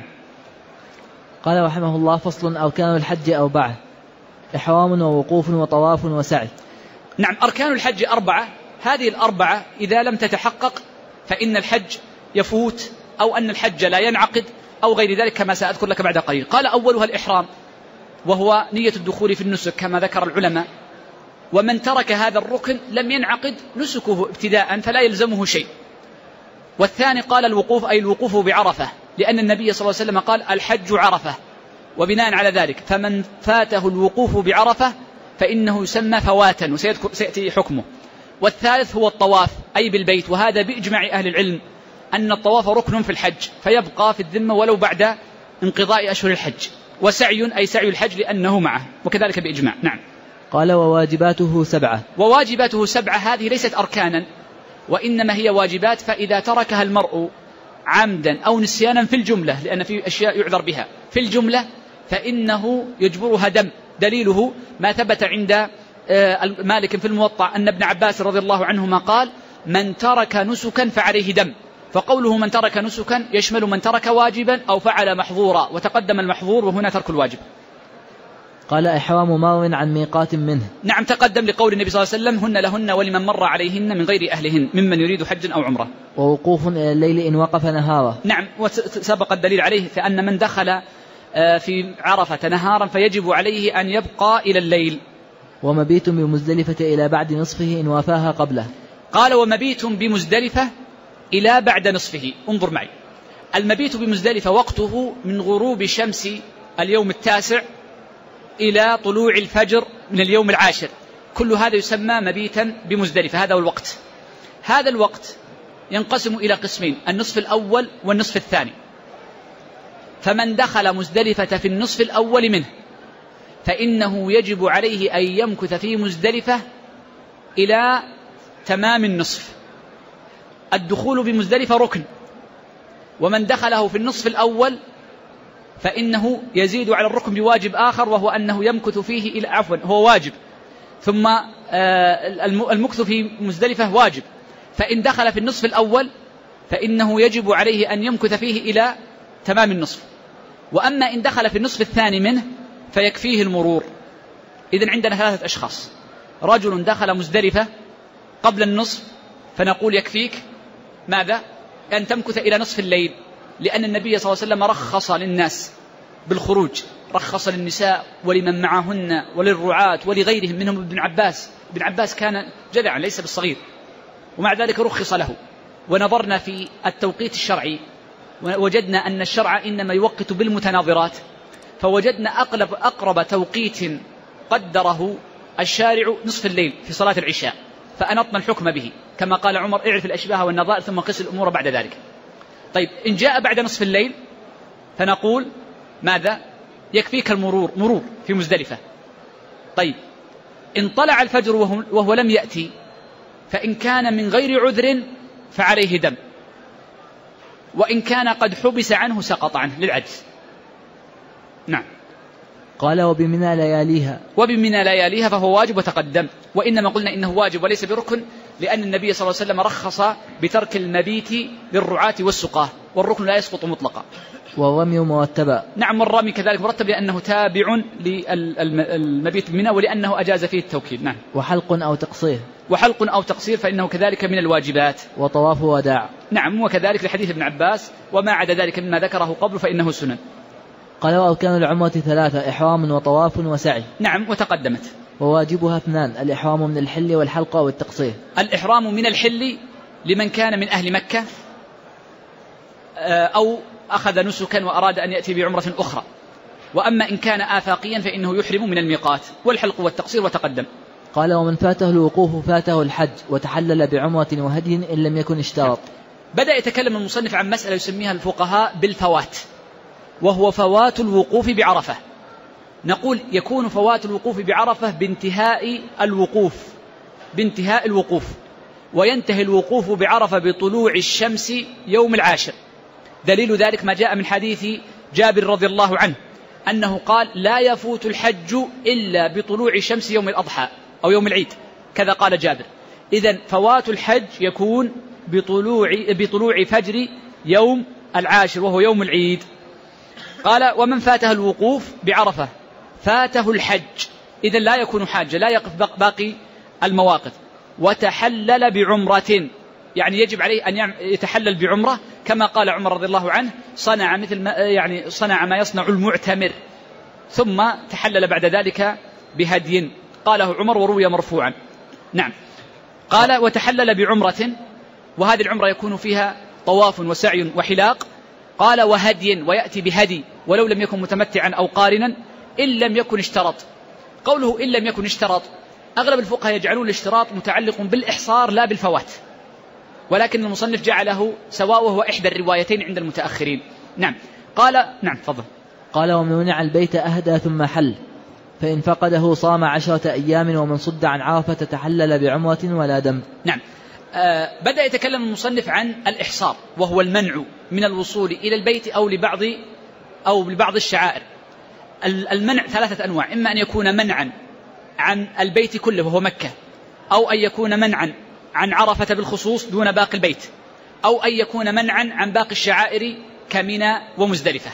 قال رحمه الله فصل أركان الحج أربعة: إحرام ووقوف وطواف وسعي. نعم، أركان الحج 4، هذه الأربعة إذا لم تتحقق فإن الحج يفوت أو أن الحج لا ينعقد أو غير ذلك كما سأذكر لك بعد قليل. قال أولها الإحرام، وهو نية الدخول في النسك كما ذكر العلماء، ومن ترك هذا الركن لم ينعقد نسكه ابتداء فلا يلزمه شيء. والثاني قال الوقوف، أي الوقوف بعرفة، لأن النبي صلى الله عليه وسلم قال الحج عرفة، وبناء على ذلك فمن فاته الوقوف بعرفة فإنه يسمى فواتا وسيأتي حكمه. والثالث هو الطواف، أي بالبيت، وهذا بإجماع أهل العلم أن الطواف ركن في الحج فيبقى في الذمة ولو بعد انقضاء أشهر الحج. وسعي، أي سعي الحج لأنه معه، وكذلك بإجماع. نعم. قال وواجباته 7. وواجباته 7 هذه ليست أركانا وإنما هي واجبات، فإذا تركها المرء عمدا أو نسيانا في الجملة، لأن في أشياء يعذر بها في الجملة، فإنه يجبرها دم. دليله ما ثبت عند مالك في الموطأ أن ابن عباس رضي الله عنهما قال من ترك نسكا فعليه دم. فقوله من ترك نسكا يشمل من ترك واجبا أو فعل محظورا، وتقدم المحظور وهنا ترك الواجب. قال إحرام مار عن ميقات منه. نعم، تقدم لقول النبي صلى الله عليه وسلم هن لهن ولمن مر عليهن من غير أهلهن ممن يريد حجا أو عمره. ووقوف إلى الليل إن وقف نهارا. نعم، وسبق الدليل عليه، فأن من دخل في عرفة نهارا فيجب عليه أن يبقى إلى الليل. ومبيت بمزدلفة إلى بعد نصفه إن وافاها قبله. قال ومبيت بمزدلفة إلى بعد نصفه. انظر معي، المبيت بمزدلفة وقته من غروب شمس اليوم 9 إلى طلوع الفجر من اليوم 10، كل هذا يسمى مبيتا بمزدلفة. هذا هو الوقت. هذا الوقت ينقسم إلى قسمين: النصف الأول والنصف الثاني. فمن دخل مزدلفة في النصف الأول منه فإنه يجب عليه أن يمكث في مزدلفة إلى تمام النصف. الدخول بمزدلفة ركن، ومن دخله في النصف الأول فإنه يزيد على الركن بواجب آخر، وهو أنه يمكث فيه إلى هو واجب، ثم المكث في مزدلفة واجب. فإن دخل في النصف الأول فإنه يجب عليه أن يمكث فيه إلى تمام النصف. وأما إن دخل في النصف الثاني منه فيكفيه المرور. إذن عندنا 3 أشخاص: رجل دخل مزدلفة قبل النصف فنقول يكفيك ماذا؟ أن تمكث إلى نصف الليل، لأن النبي صلى الله عليه وسلم رخص للناس بالخروج رخص للنساء ولمن معهن وللرعاة ولغيرهم منهم ابن عباس. ابن عباس كان جدعا ليس بالصغير، ومع ذلك رخص له. ونظرنا في التوقيت الشرعي وجدنا أن الشرع إنما يوقت بالمتناظرات، فوجدنا أقرب توقيت قدره الشارع نصف الليل في صلاة العشاء، فأنطنا الحكم به كما قال عمر: اعرف الأشباه والنظائر ثم قس الأمور بعد ذلك. طيب إن جاء بعد نصف الليل فنقول ماذا؟ يكفيك مرور في مزدلفة. طيب إن طلع الفجر وهو لم يأتي، فإن كان من غير عذر فعليه دم، وإن كان قد حبس عنه سقط عنه للعجز. نعم. قال وبمنى لياليها. وبمنى لياليها فهو واجب وتقدم، وإنما قلنا إنه واجب وليس بركن، لأن النبي صلى الله عليه وسلم رخص بترك المبيت للرعاة والسقاة، والركن لا يسقط مطلقا. والرمي مرتبا. نعم، والرمي كذلك مرتب لأنه تابع للمبيت بمنى ولأنه أجاز فيه التوكيد. نعم. وحلق أو تقصير. وحلق أو تقصير فإنه كذلك من الواجبات. وطواف وداع. نعم، وكذلك لحديث ابن عباس: وما عدا ذلك مما ذكره قبل فإنه سنن. قال وأركان العمرة 3: إحرام وطواف وسعي. نعم، وتقدمت. وواجبها 2: الإحرام من الحل والحلق والتقصير. الإحرام من الحل لمن كان من أهل مكة أو أخذ نسكا وأراد أن يأتي بعمرة أخرى، وأما إن كان آفاقيا فإنه يحرم من الميقات. والحلق والتقصير وتقدم. قال ومن فاته الوقوف فاته الحج وتحلل بعمرة وهدي إن لم يكن اشترط. بدأ يتكلم المصنف عن مسألة يسميها الفقهاء بالفوات، وهو فوات الوقوف بعرفة. نقول يكون فوات الوقوف بعرفة بانتهاء الوقوف، وينتهي الوقوف بعرفة بطلوع الشمس يوم العاشر. دليل ذلك ما جاء من حديث جابر رضي الله عنه أنه قال: لا يفوت الحج إلا بطلوع شمس يوم الأضحى أو يوم العيد، كذا قال جابر. إذن فوات الحج يكون بطلوع فجر يوم العاشر وهو يوم العيد. قال ومن فاته الوقوف بعرفة فاته الحج، إذن لا يكون حاجة، لا يقف باقي المواقف. وتحلل بعمرة، يعني يجب عليه أن يتحلل بعمرة، كما قال عمر رضي الله عنه: صنع ما يصنع المعتمر، ثم تحلل بعد ذلك بهدي. قاله عمر وروي مرفوعا. نعم. قال وتحلل بعمرة، وهذه العمرة يكون فيها طواف وسعي وحلاق. قال وهدي، ويأتي بهدي ولو لم يكن متمتعا أو قارنا إن لم يكن اشترط. قوله إن لم يكن اشترط، أغلب الفقهاء يجعلون الاشتراط متعلق بالإحصار لا بالفوات، ولكن المصنف جعله سواء، وهو إحدى الروايتين عند المتأخرين. نعم. قال نعم فضل. قال ومن منع البيت أهدى ثم حل، فإن فقده صام 10 أيام، ومن صد عن عرفة تحلل بعمرة ولا دم. نعم. بدأ يتكلم المصنف عن الإحصار، وهو المنع من الوصول إلى البيت أو لبعض الشعائر. المنع 3 أنواع: إما أن يكون منعا عن البيت كله وهو مكة، أو أن يكون منعا عن عرفة بالخصوص دون باقي البيت، أو أن يكون منعا عن باقي الشعائر كمنى ومزدلفة.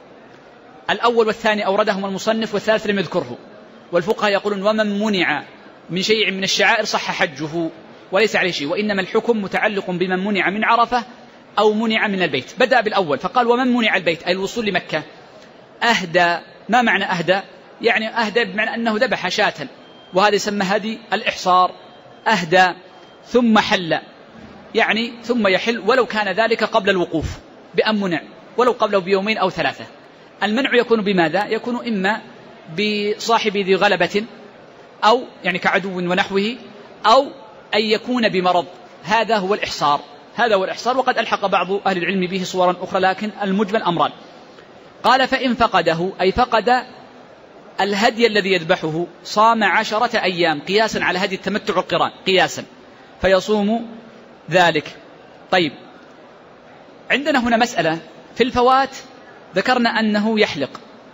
الأول والثاني أوردهم المصنف، والثالث لم يذكره. والفقهاء يقولون ومن منع من شيء من الشعائر صح حجه وليس عليه شيء، وإنما الحكم متعلق بمن منع من عرفة أو منع من البيت. بدأ بالأول فقال ومن منع البيت أي الوصول لمكة. أهدى، ما معنى أهدى؟ يعني أهدى بمعنى أنه ذبح شاة، وهذا يسمى هدي الإحصار. أهدى ثم حل، يعني ثم يحل ولو كان ذلك قبل الوقوف بأن منع، ولو قبله ب2 أو 3. المنع يكون بماذا؟ يكون إما بصاحب ذي غلبة، أو يعني كعدو ونحوه، أو أن يكون بمرض. هذا هو الإحصار، وقد ألحق بعض أهل العلم به صورا أخرى، لكن المجمل أمران. قال فإن فقده أي فقد الهدي الذي يذبحه صام 10 أيام، قياسا على هدي التمتع القران قياسا، فيصوم ذلك. طيب، عندنا هنا مسألة في الفوات، ذكرنا أنه يحلق،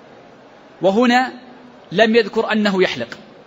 وهنا لم يذكر أنه يحلق،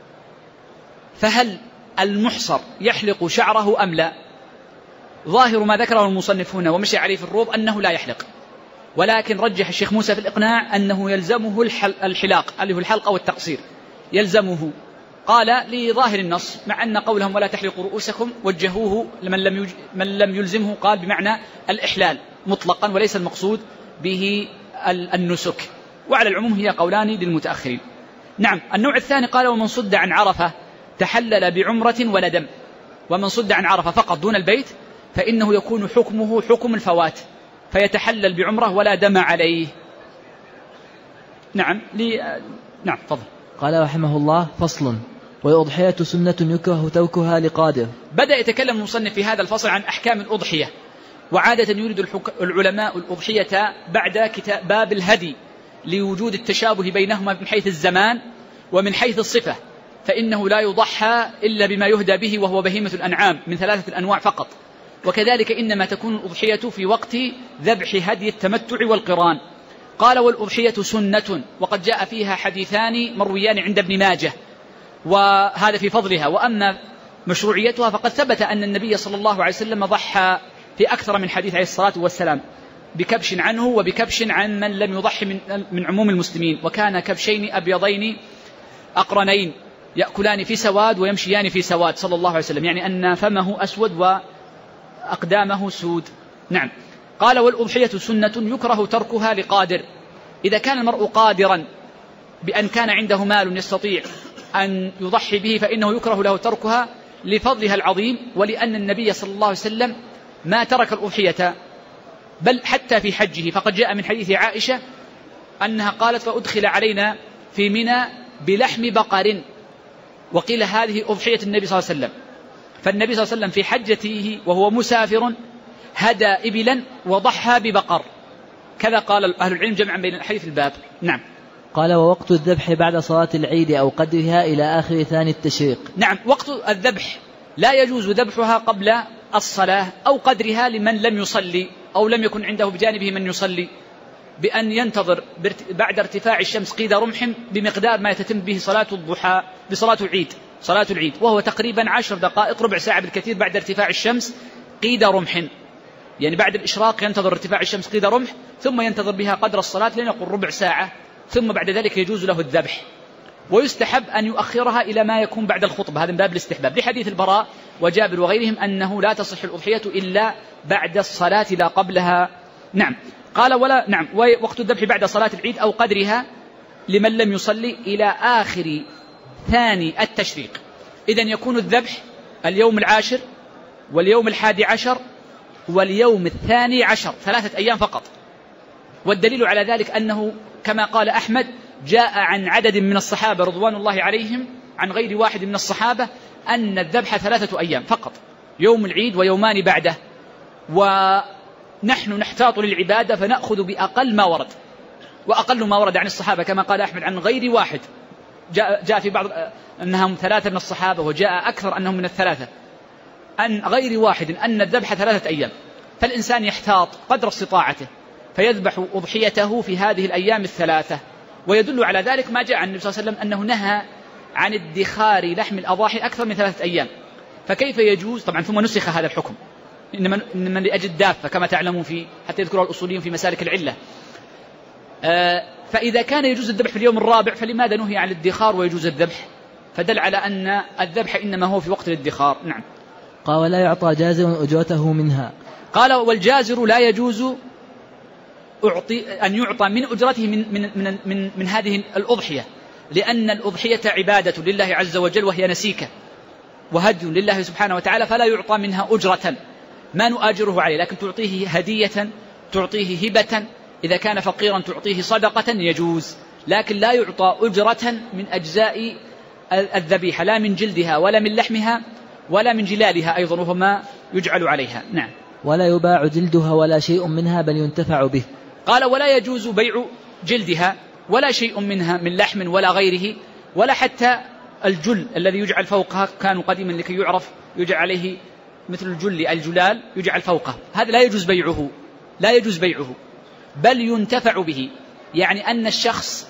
فهل المحصر يحلق شعره أم لا؟ ظاهر ما ذكره المصنف هنا ومشي عليه في الروض أنه لا يحلق، ولكن رجح الشيخ موسى في الإقناع أنه يلزمه الحلاق، اللي هو الحلق أو التقصير يلزمه. قال لظاهر النص، مع أن قولهم ولا تحلقوا رؤوسكم وجهوه من لم يلزمه، قال بمعنى الإحلال مطلقا وليس المقصود به النسك. وعلى العموم هي قولان للمتأخرين. نعم. النوع الثاني قال ومن صد عن عرفة تحلل بعمرة ولا دم. ومن صد عن عرفة فقط دون البيت فإنه يكون حكمه حكم الفوات فيتحلل بعمرة ولا دم عليه. نعم. نعم فضل. قال رحمه الله فصل والأضحية سنة يكره تركها لقادر. بدأ يتكلم المصنف في هذا الفصل عن أحكام الأضحية، وعادة يريد العلماء الأضحية بعد كتاب باب الهدي لوجود التشابه بينهما من حيث الزمان ومن حيث الصفة، فإنه لا يضحى إلا بما يهدى به وهو بهيمة الأنعام من 3 أنواع فقط. وكذلك إنما تكون الأضحية في وقت ذبح هدي التمتع والقران. قال والأضحية سنة، وقد جاء فيها حديثان مرويان عند ابن ماجه وهذا في فضلها. وأما مشروعيتها فقد ثبت أن النبي صلى الله عليه وسلم ضحى في أكثر من حديث عليه الصلاة والسلام بكبش عنه وبكبش عن من لم يضحي من عموم المسلمين، وكان كبشين أبيضين أقرنين يأكلان في سواد ويمشيان في سواد صلى الله عليه وسلم، يعني أن فمه أسود وأقدامه سود. نعم. قال والأضحية سنة يكره تركها لقادر. إذا كان المرء قادرا بأن كان عنده مال يستطيع أن يضحي به فإنه يكره له تركها لفضلها العظيم، ولأن النبي صلى الله عليه وسلم ما ترك الأضحية بل حتى في حجه، فقد جاء من حديث عائشة أنها قالت فأدخل علينا في منى بلحم بقر، وقيل هذه أضحية النبي صلى الله عليه وسلم. فالنبي صلى الله عليه وسلم في حجته وهو مسافر هدى إبلا وضحى ببقر، كذا قال أهل العلم جمعا بين الحديث الباب. نعم. قال ووقت الذبح بعد صلاة العيد أو قدرها إلى آخر ثاني التشريق. نعم. وقت الذبح لا يجوز ذبحها قبل الصلاة أو قدرها لمن لم يصلي أو لم يكن عنده بجانبه من يصلي، بأن ينتظر بعد ارتفاع الشمس قيد رمح بمقدار ما يتم به صلاة الضحى بصلاة العيد، وهو تقريبا 10 دقائق ربع ساعة بالكثير بعد ارتفاع الشمس قيد رمح، يعني بعد الإشراق ينتظر ارتفاع الشمس قيد رمح ثم ينتظر بها قدر الصلاة لنقل ربع ساعة، ثم بعد ذلك يجوز له الذبح. ويستحب أن يؤخرها إلى ما يكون بعد الخطبة، هذا من باب الاستحباب، لحديث البراء وجابر وغيرهم أنه لا تصح الأضحية إلا بعد الصلاة لا قبلها. نعم. قال ولا نعم ووقت الذبح بعد صلاة العيد أو قدرها لمن لم يصلي إلى آخر ثاني التشريق. إذن يكون الذبح اليوم 10 واليوم 11 واليوم 12، 3 أيام فقط. والدليل على ذلك أنه كما قال أحمد جاء عن عدد من الصحابة رضوان الله عليهم عن غير واحد من الصحابة أن الذبح 3 أيام فقط، يوم العيد ويومان بعده، ونحن نحتاط للعبادة فنأخذ بأقل ما ورد، وأقل ما ورد عن الصحابة كما قال أحمد عن غير واحد، جاء في بعض أنهم 3 من الصحابة وجاء أكثر أنهم من 3 عن غير واحد أن الذبح 3 أيام. فالإنسان يحتاط قدر استطاعته فيذبح أضحيته في هذه الأيام 3، ويدل على ذلك ما جاء عن النبي صلى الله عليه وسلم أنه نهى عن ادخار لحم الأضاحي أكثر من 3 أيام، فكيف يجوز؟ طبعا ثم نسخ هذا الحكم إنما لأجل الدافة كما تعلمون في حتى يذكرها الأصوليون في مسالك العلة. فإذا كان يجوز الذبح في اليوم الرابع فلماذا نهي عن الادخار ويجوز الذبح؟ فدل على أن الذبح إنما هو في وقت الادخار. نعم. قال ولا يعطى جازر أجرته منها. قال والجازر لا يجوز أن يعطى من أجرته من هذه الأضحية، لأن الأضحية عبادة لله عز وجل وهي نسيكة وهدي لله سبحانه وتعالى، فلا يعطى منها أجرة ما نؤاجره عليه، لكن تعطيه هدية، تعطيه هبة، إذا كان فقيرا تعطيه صدقة يجوز، لكن لا يعطى أجرة من أجزاء الذبيحة، لا من جلدها ولا من لحمها ولا من جلالها أيضا وهو ما يجعل عليها. نعم. ولا يباع جلدها ولا شيء منها بل ينتفع به. قال ولا يجوز بيع جلدها ولا شيء منها من لحم ولا غيره، ولا حتى الجل الذي يجعل فوقها، كانوا قديما لكي يعرف يجعل عليه مثل الجلال يجعل فوقه، هذا لا يجوز بيعه بل ينتفع به، يعني أن الشخص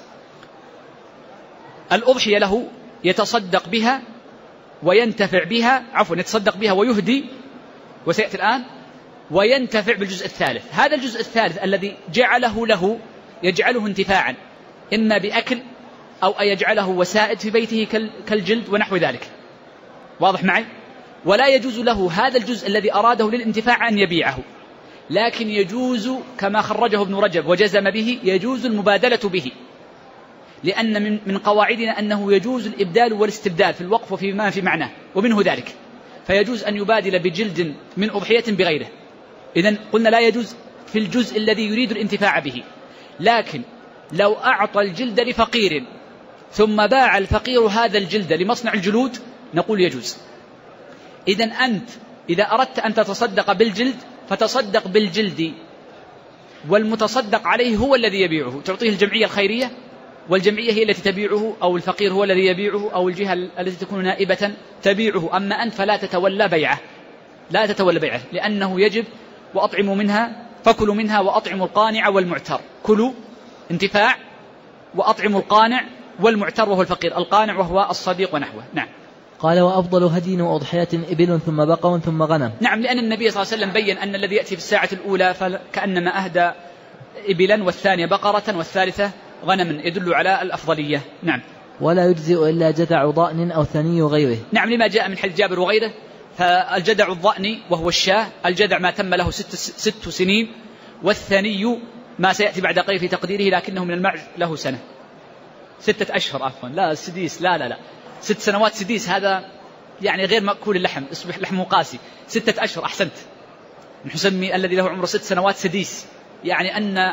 الأضحية له يتصدق بها وينتفع بها، يتصدق بها ويهدي، وسيأتي الآن، وينتفع بالجزء الثالث. هذا الجزء الثالث الذي جعله له يجعله انتفاعا، إما بأكل أو أن يجعله وسائد في بيته كالجلد ونحو ذلك. واضح معي؟ ولا يجوز له هذا الجزء الذي أراده للانتفاع أن يبيعه، لكن يجوز كما خرجه ابن رجب وجزم به، يجوز المبادلة به، لأن من قواعدنا أنه يجوز الإبدال والاستبدال في الوقف وفيما في معناه، ومنه ذلك فيجوز أن يبادل بجلد من أضحية بغيره. إذن قلنا لا يجوز في الجزء الذي يريد الانتفاع به، لكن لو أعطى الجلد لفقير ثم باع الفقير هذا الجلد لمصنع الجلود نقول يجوز. إذن أنت إذا أردت أن تتصدق بالجلد فتصدق بالجلد، والمتصدق عليه هو الذي يبيعه، تعطيه الجمعية الخيرية، والجمعية هي التي تبيعه، أو الفقير هو الذي يبيعه، أو الجهة التي تكون نائبة تبيعه. أما أنت فلا تتولى بيعه، لا تتولى بيعه، لأنه يجب وأطعموا منها فكلوا منها وأطعموا القانع والمعتر. كلوا انتفاع وأطعموا القانع والمعتر وهو الفقير، القانع وهو الصديق ونحوه. نعم. قال وأفضل هدي وأضحية إبل ثم بقر ثم غنم. نعم، لأن النبي صلى الله عليه وسلم بين أن الذي يأتي في الساعة الأولى فكأنما أهدى إبلا، والثانية بقرة، والثالثة غنم، يدل على الأفضلية. نعم. ولا يجزئ إلا جذع ضأن أو ثني غيره. نعم، لما جاء من حديث جابر وغيره، فالجذع الضأن وهو الشاة، الجذع ما تم له 6 سنين، والثني ما سيأتي بعد قليل في تقديره لكنه من المعز له سنة 6 أشهر عفوا، لا السديس لا 6 سنوات سديس، هذا يعني غير مأكول اللحم، يصبح لحمه قاسي. 6 أشهر أحسنت، نسمي الذي له عمره 6 سنوات سديس، يعني أن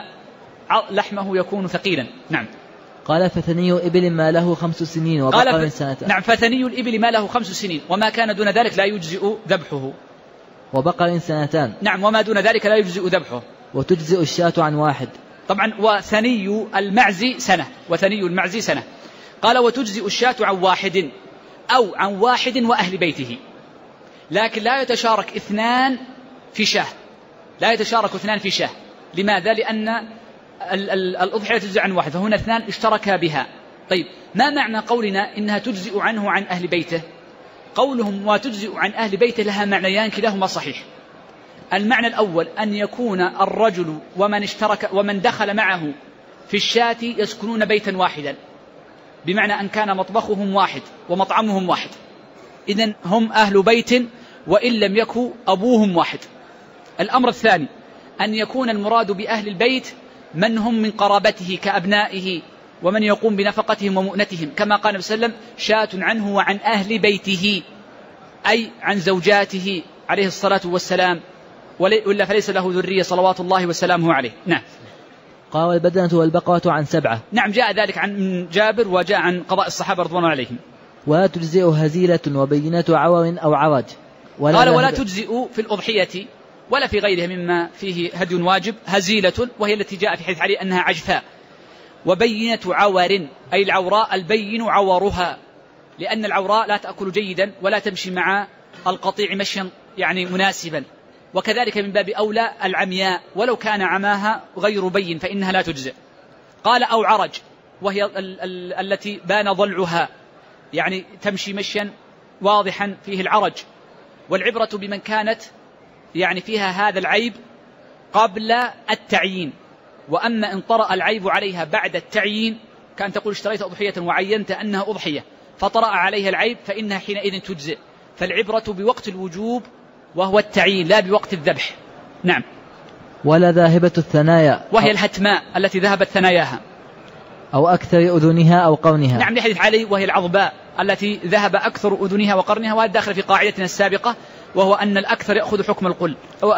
لحمه يكون ثقيلا. نعم. قال فثني إبل ما له 5 سنين وبقر سنتان. نعم، فثني الإبل ما له 5 سنين وما كان دون ذلك لا يجزئ ذبحه. وبقر سنتان. نعم، وما دون ذلك لا يجزئ ذبحه. وتجزئ الشاة عن واحد. طبعا وثني المعز سنة، وثني المعز سنة. قال وتجزئ الشاة عن واحد أو عن واحد وأهل بيته، لكن لا يتشارك 2 في شاة، لا يتشارك 2 في شاة. لماذا؟ لأن الأضحية تجزئ عن واحد، فهنا 2 اشتركا بها. طيب، ما معنى قولنا إنها تجزئ عنه عن أهل بيته؟ قولهم وتجزئ عن أهل بيته لها معنيان كلاهما صحيح. المعنى الأول أن يكون الرجل ومن دخل معه في الشاة يسكنون بيتا واحدا، بمعنى أن كان مطبخهم واحد ومطعمهم واحد، إذن هم أهل بيت وإن لم يكن أبوهم واحد. الأمر الثاني أن يكون المراد بأهل البيت من هم من قرابته كأبنائه ومن يقوم بنفقتهم ومؤنتهم، كما قال النبي صلى الله عليه وسلم شاة عنه وعن أهل بيته، أي عن زوجاته عليه الصلاة والسلام، وإلا فليس له ذرية صلوات الله وسلامه عليه. نعم. قال والبدنة والبقرة عن 7. نعم، جاء ذلك عن جابر وجاء عن قضاء الصحابة رضوان الله عليهم. ولا تجزئ هزيلة وبينة عور أو عرج. قال ولا تجزئ في الأضحية ولا في غيرها مما فيه هدي واجب هزيلة، وهي التي جاء في حديث علي أنها عجفاء، وبينة عور أي العوراء البين عورها، لأن العوراء لا تأكل جيدا ولا تمشي مع القطيع مشيا يعني مناسبا، وكذلك من باب أولى العمياء ولو كان عماها غير بين فإنها لا تجزئ. قال أو عرج، وهي التي بان ضلعها، يعني تمشي مشيا واضحا فيه العرج، والعبرة بمن كانت يعني فيها هذا العيب قبل التعيين، وأما إن طرأ العيب عليها بعد التعيين، كان تقول اشتريت أضحية وعينت أنها أضحية فطرأ عليها العيب فإنها حينئذ تجزئ. فالعبرة بوقت الوجوب وهو التعيين لا بوقت الذبح. نعم. ولا ذاهبة الثنايا، وهي الهتماء التي ذهبت ثناياها، أو أكثر أذنها أو قرنها. نعم، لحديث علي وهي العضباء التي ذهب أكثر أذنها وقرنها، وهذا داخل في قاعدتنا السابقة، وهو أن الأكثر يأخذ حكم الكل،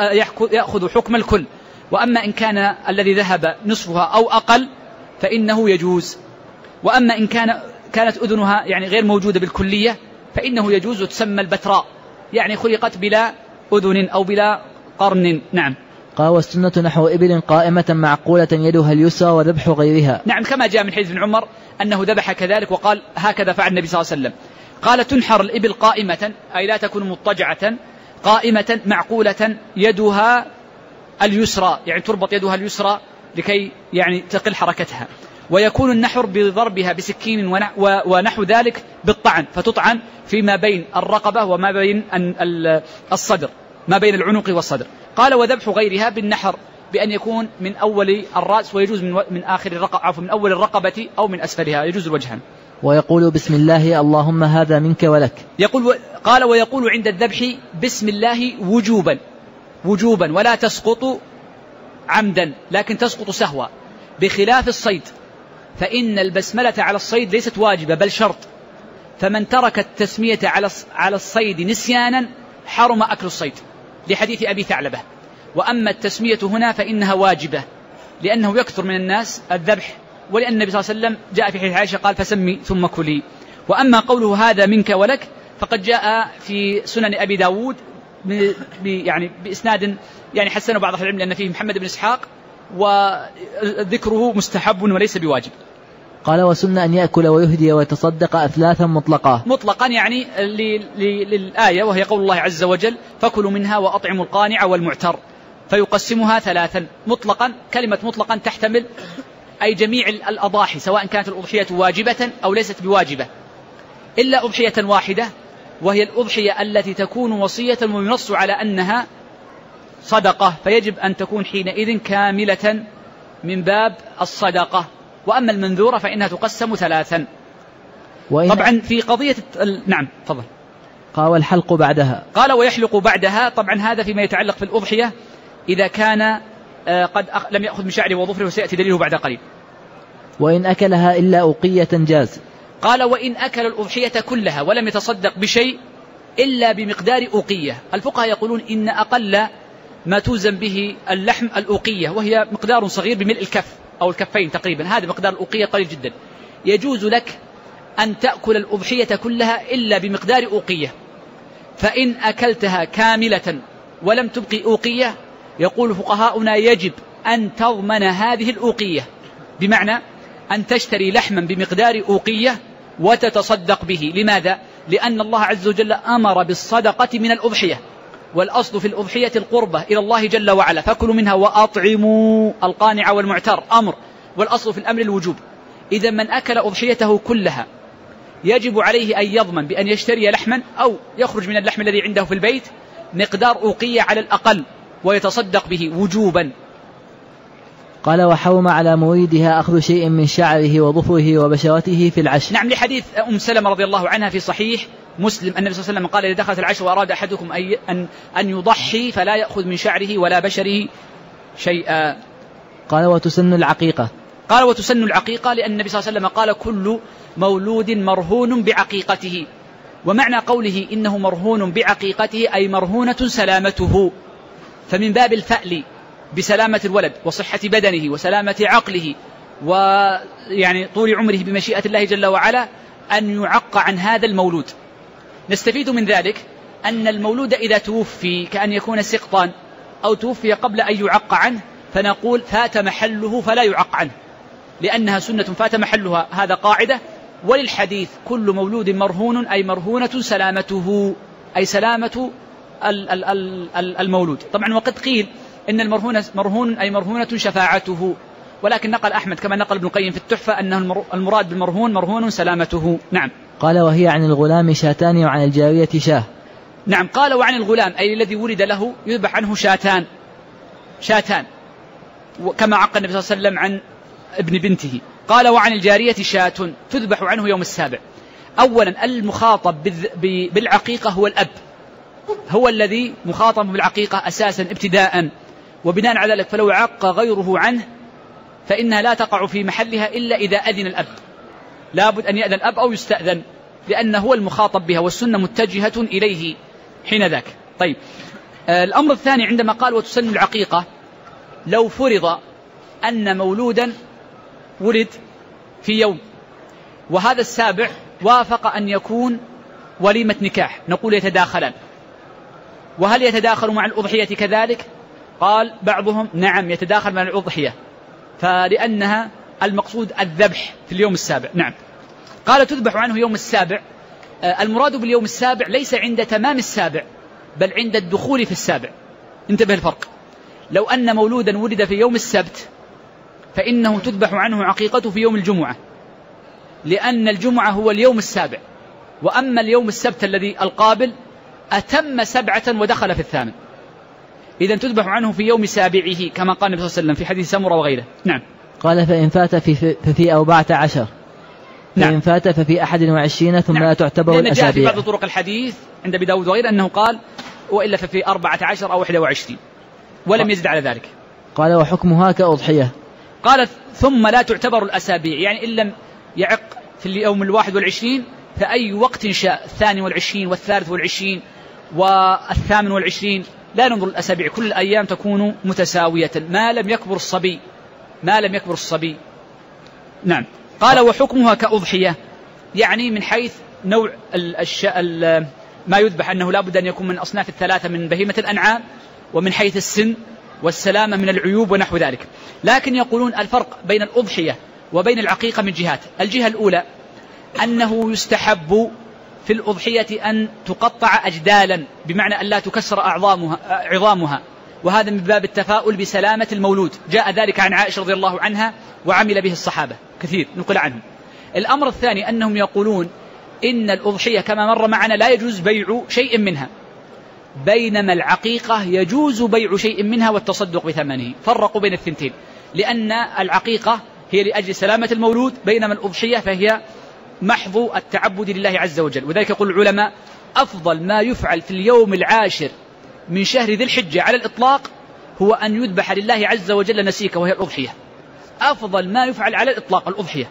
يأخذ حكم الكل، وأما إن كان الذي ذهب نصفها أو أقل فإنه يجوز، وأما إن كانت أذنها يعني غير موجودة بالكلية فإنه يجوز، وتسمى البتراء، يعني خلقت بلا أذن أو بلا قرن. نعم. قال والسنة نحو إبل قائمة معقولة يدها اليسرى وذبح غيرها. نعم، كما جاء من حديث ابن عمر أنه ذبح كذلك، وقال هكذا فعل النبي صلى الله عليه وسلم. قال تنحر الإبل قائمة أي لا تكون مضطجعة، قائمة معقولة يدها اليسرى، يعني تربط يدها اليسرى لكي يعني تقل حركتها، ويكون النحر بضربها بسكين ونحو ذلك بالطعن، فتطعن فيما بين الرقبة وما بين الصدر، ما بين العنق والصدر. قال وذبح غيرها بالنحر بأن يكون من أول الرأس، ويجوز من آخر الرقبة، من أول الرقبة أو من أسفلها، يجوز الوجهان. ويقول بسم الله اللهم هذا منك ولك. قال ويقول عند الذبح بسم الله وجوبا ولا تسقط عمدا، لكن تسقط سهوا، بخلاف الصيد فإن البسملة على الصيد ليست واجبة بل شرط، فمن ترك التسمية على الصيد نسيانا حرم أكل الصيد، لحديث أبي ثعلبة. وأما التسمية هنا فإنها واجبة، لأنه يكثر من الناس الذبح، ولأن النبي صلى الله عليه وسلم جاء في حديث عائشة قال فسمي ثم كلي. وأما قوله هذا منك ولك فقد جاء في سنن أبي داود يعني بإسناد يعني حسنه بعض أهل العلم لأن فيه محمد بن إسحاق، وذكره مستحب وليس بواجب. قال وسن أن يأكل ويهدي ويتصدق أثلاثا مطلقا يعني للآية، وهي قول الله عز وجل فكلوا منها وأطعموا القانع والمعتر، فيقسمها ثلاثا مطلقا. كلمة مطلقا تحتمل أي جميع الأضاحي سواء كانت الأضحية واجبة أو ليست بواجبة، إلا أضحية واحدة وهي الأضحية التي تكون وصية وينص على أنها صدقة، فيجب أن تكون حينئذ كاملة من باب الصدقة. وأما المنذورة فإنها تقسم ثلاثا. طبعا في قضية نعم تفضل. قال والحلق بعدها، قال ويحلق بعدها. طبعا هذا فيما يتعلق في الأضحية إذا كان قد لم يأخذ من شعره وظفره، وسيأتي دليله بعد قليل. وإن أكلها إلا أوقية جاز. قال وإن أكل الأضحية كلها ولم يتصدق بشيء إلا بمقدار أوقية. الفقهاء يقولون إن أقل ما توزن به اللحم الأوقية، وهي مقدار صغير بملء الكف أو الكفين تقريبا، هذا مقدار الأوقية قليل جدا. يجوز لك أن تأكل الأضحية كلها إلا بمقدار أوقية، فإن أكلتها كاملة ولم تبقي أوقية يقول فقهاؤنا يجب أن تضمن هذه الأوقية، بمعنى أن تشتري لحما بمقدار أوقية وتتصدق به. لماذا؟ لأن الله عز وجل أمر بالصدقة من الأضحية، والأصل في الأضحية القربة إلى الله جل وعلا، فكلوا منها وأطعموا القانع والمعتر أمر، والأصل في الأمر الوجوب. إذا من أكل أضحيته كلها يجب عليه أن يضمن بأن يشتري لحما أو يخرج من اللحم الذي عنده في البيت مقدار أوقية على الأقل ويتصدق به وجوبا. قال وحوم على مريدها أخذ شيء من شعره وظفره وبشرته في العشر. نعم، لحديث أم سلمة رضي الله عنها في صحيح مسلم النبي صلى الله عليه وسلم قال إذا دخلت العشر وأراد أحدكم أن يضحي فلا يأخذ من شعره ولا بشره شيئا. قال وتسن العقيقة. قال وتسن العقيقة لأن النبي صلى الله عليه وسلم قال كل مولود مرهون بعقيقته، ومعنى قوله إنه مرهون بعقيقته أي مرهونة سلامته، فمن باب الفأل بسلامة الولد وصحة بدنه وسلامة عقله ويعني طول عمره بمشيئة الله جل وعلا أن يعق عن هذا المولود. نستفيد من ذلك أن المولود إذا توفي كأن يكون سقطا أو توفي قبل أن يعق عنه فنقول فات محله فلا يعق عنه، لأنها سنة فات محلها، هذا قاعدة. وللحديث كل مولود مرهون أي مرهونة سلامته، أي سلامة المولود. طبعا وقد قيل إن مرهون أي مرهونة شفاعته، ولكن نقل أحمد كما نقل ابن القيم في التحفة أنه المراد بالمرهون مرهون سلامته. نعم. قال وهي عن الغلام شاتان وعن الجارية شاه. نعم، قال وعن الغلام أي الذي ولد له يذبح عنه شاتان كما عق النبي صلى الله عليه وسلم عن ابن بنته. قال وعن الجارية شاة تذبح عنه يوم السابع. أولا المخاطب بالعقيقة هو الأب، هو الذي مخاطب بالعقيقة أساسا ابتداء، وبناء على ذلك فلو عق غيره عنه فإنها لا تقع في محلها إلا إذا أذن الأب، لابد أن يأذن الأب أو يستأذن لأنه هو المخاطب بها، والسنة متجهة إليه حين ذاك. طيب، الأمر الثاني عندما قال وتسن العقيقة، لو فرض أن مولودا ولد في يوم وهذا السابع وافق أن يكون وليمة نكاح، نقول يتداخلان. وهل يتداخل مع الأضحية كذلك؟ قال بعضهم نعم يتداخل مع الأضحية، فلأنها المقصود الذبح في اليوم السابع. نعم. قال تذبح عنه يوم السابع. المراد باليوم السابع ليس عند تمام السابع بل عند الدخول في السابع. انتبه الفرق. لو أن مولودا ولد في يوم السبت فإنه تذبح عنه عقيقته في يوم الجمعة، لأن الجمعة هو اليوم السابع، وأما اليوم السبت الذي القابل أتم 7 ودخل في 8، إذن تذبح عنه في يوم سابعه كما قال النبي صلى الله عليه وسلم في حديث سمرة وغيره. نعم. قال فإن فات ففي 14، نعم. فإن فات ففي 21 ثم نعم. لا تعتبر الأسابيع. جاء في بعض طرق الحديث عند أبي داود وغيره أنه قال وإلا ففي 14 أو 21 ولم يزد على ذلك. قال وحكمها كأضحية. قال ثم لا تعتبر الأسابيع، يعني إن لم يعق في اليوم 21 فأي وقت شاء، 22 و23 و28، لا ننظر الأسابيع، كل الأيام تكون متساوية ما لم يكبر الصبي، ما لم يكبر الصبي. نعم. قال وحكمها كأضحية، يعني من حيث نوع ما يذبح أنه لا بد أن يكون من أصناف الثلاثة من بهيمة الأنعام، ومن حيث السن والسلامة من العيوب ونحو ذلك. لكن يقولون الفرق بين الأضحية وبين العقيقة من جهات. الجهة الأولى أنه يستحب في الأضحية أن تقطع أجدالا، بمعنى أن لا تكسر عظامها، وهذا من باب التفاؤل بسلامة المولود، جاء ذلك عن عائشة رضي الله عنها وعمل به الصحابة كثير نقل عنهم. الأمر الثاني أنهم يقولون إن الأضحية كما مر معنا لا يجوز بيع شيء منها، بينما العقيقة يجوز بيع شيء منها والتصدق بثمنه. فرقوا بين الثنتين، لأن العقيقة هي لأجل سلامة المولود، بينما الأضحية فهي محض التعبد لله عز وجل. وذلك يقول العلماء أفضل ما يفعل في اليوم 10 من شهر ذي الحجة على الإطلاق هو أن يذبح لله عز وجل نسيكة، وهي الأضحية. أفضل ما يفعل على الإطلاق الأضحية.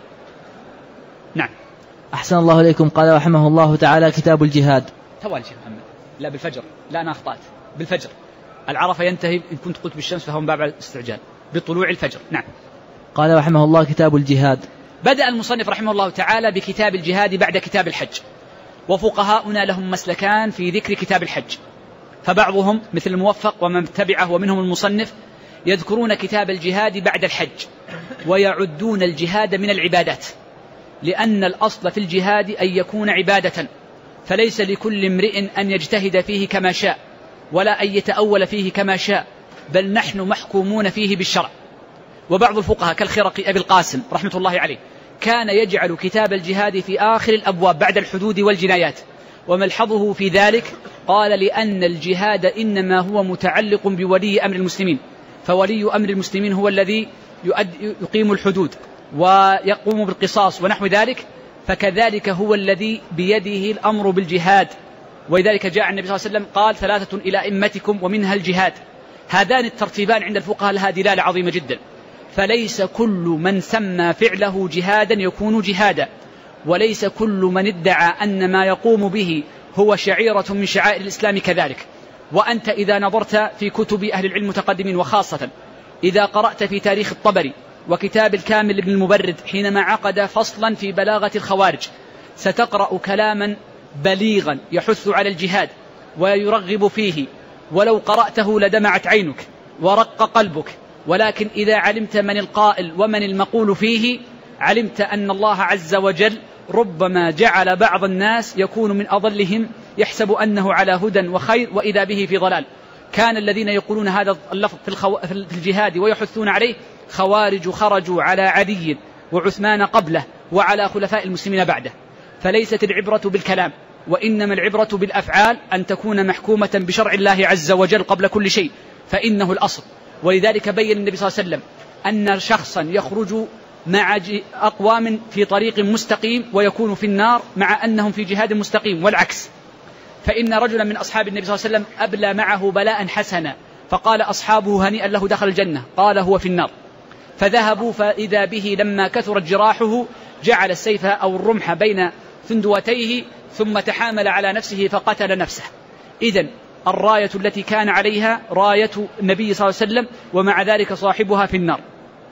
نعم. أحسن الله إليكم. قال رحمه الله تعالى كتاب الجهاد. توالي شيخ محمد، لا بالفجر، لا أنا أخطأت، بالفجر. العرفة ينتهي إن كنت قلت بالشمس فهو من باب الاستعجال، بطلوع الفجر. نعم. قال رحمه الله كتاب الجهاد. بدأ المصنف رحمه الله تعالى بكتاب الجهاد بعد كتاب الحج، وفقهاؤنا لهم مسلكان في ذكر كتاب الحج، فبعضهم مثل الموفق ومن تبعه ومنهم المصنف يذكرون كتاب الجهاد بعد الحج، ويعدون الجهاد من العبادات، لأن الأصل في الجهاد أن يكون عبادة، فليس لكل امرئ أن يجتهد فيه كما شاء ولا أن يتأول فيه كما شاء، بل نحن محكومون فيه بالشرع. وبعض الفقهاء كالخرقي أبي القاسم رحمة الله عليه كان يجعل كتاب الجهاد في آخر الأبواب بعد الحدود والجنايات، وملحظه في ذلك قال لأن الجهاد إنما هو متعلق بولي أمر المسلمين، فولي أمر المسلمين هو الذي يقيم الحدود ويقوم بالقصاص ونحو ذلك، فكذلك هو الذي بيده الأمر بالجهاد. ولذلك جاء النبي صلى الله عليه وسلم قال 3 إلى أئمتكم ومنها الجهاد. هذان الترتيبان عند الفقهاء لها دلالة عظيمة جدا، فليس كل من سمى فعله جهادا يكون جهادا، وليس كل من ادعى أن ما يقوم به هو شعيرة من شعائر الإسلام كذلك. وأنت إذا نظرت في كتب أهل العلم المتقدمين، وخاصة إذا قرأت في تاريخ الطبري وكتاب الكامل لابن المبرد حينما عقد فصلا في بلاغة الخوارج، ستقرأ كلاما بليغا يحث على الجهاد ويرغب فيه، ولو قرأته لدمعت عينك ورق قلبك، ولكن إذا علمت من القائل ومن المقول فيه علمت أن الله عز وجل ربما جعل بعض الناس يكون من أضلهم يحسب أنه على هدى وخير وإذا به في ضلال. كان الذين يقولون هذا اللفظ في الجهاد ويحثون عليه خوارج خرجوا على علي وعثمان قبله وعلى خلفاء المسلمين بعده. فليست العبرة بالكلام، وإنما العبرة بالأفعال، أن تكون محكومة بشرع الله عز وجل قبل كل شيء، فإنه الأصل. ولذلك بين النبي صلى الله عليه وسلم أن شخصا يخرج مع أقوام في طريق مستقيم ويكون في النار مع أنهم في جهاد مستقيم، والعكس. فإن رجلا من أصحاب النبي صلى الله عليه وسلم أبلى معه بلاء حسنا، فقال أصحابه هنيئا له دخل الجنة، قال هو في النار. فذهبوا فإذا به لما كثرت جراحه جعل السيف أو الرمح بين ثندوتيه ثم تحامل على نفسه فقتل نفسه. إذن الراية التي كان عليها راية النبي صلى الله عليه وسلم، ومع ذلك صاحبها في النار.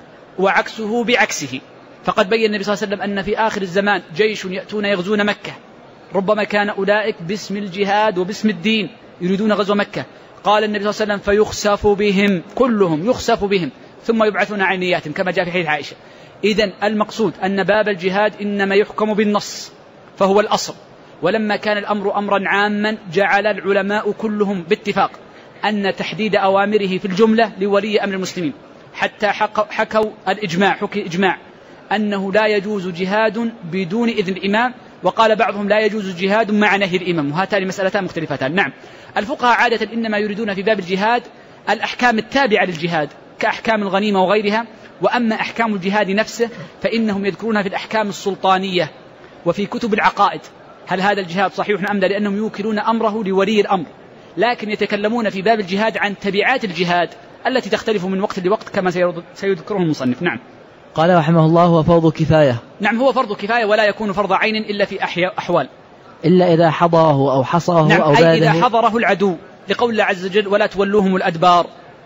وعكسه بعكسه، فقد بين النبي صلى الله عليه وسلم أن في آخر الزمان جيش يأتون يغزون مكة، ربما كان أولئك باسم الجهاد وباسم الدين يريدون غزو مكة، قال النبي صلى الله عليه وسلم فيخسف بهم كلهم، يخسف بهم ثم يبعثون عن نياتهم كما جاء في حديث عائشة. إذن المقصود أن باب الجهاد إنما يحكم بالنص فهو الأصل. ولما كان الأمر أمرا عاما جعل العلماء كلهم باتفاق أن تحديد أوامره في الجملة لولي أمر المسلمين، حتى حكوا الإجماع، حكي إجماع أنه لا يجوز جهاد بدون إذن الإمام، وقال بعضهم لا يجوز جهاد مع نهي الإمام، وهاتان مسألتان مختلفتان. نعم، الفقهاء عادة إنما يريدون في باب الجهاد الأحكام التابعة للجهاد كأحكام الغنيمة وغيرها، وأما أحكام الجهاد نفسه فإنهم يذكرونها في الأحكام السلطانية وفي كتب العقائد، هل هذا الجهاد صحيح أم لا، لأنهم يوكلون أمره لولي الأمر. لكن يتكلمون في باب الجهاد عن تبعات الجهاد التي تختلف من وقت لوقت كما سيذكره المصنف. نعم. قال رحمه الله: وفرض كفاية. نعم، هو فرض كفاية ولا يكون فرض عين إلا في أحوال، إلا إذا حضره أو حصره. نعم، أو أي إذا حضره العدو، لقول الله عز وجل: ولا تولوهم الأدبار.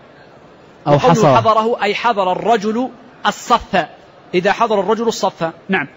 أو حضره أي حضر الرجل الصف، إذا حضر الرجل الصف. نعم.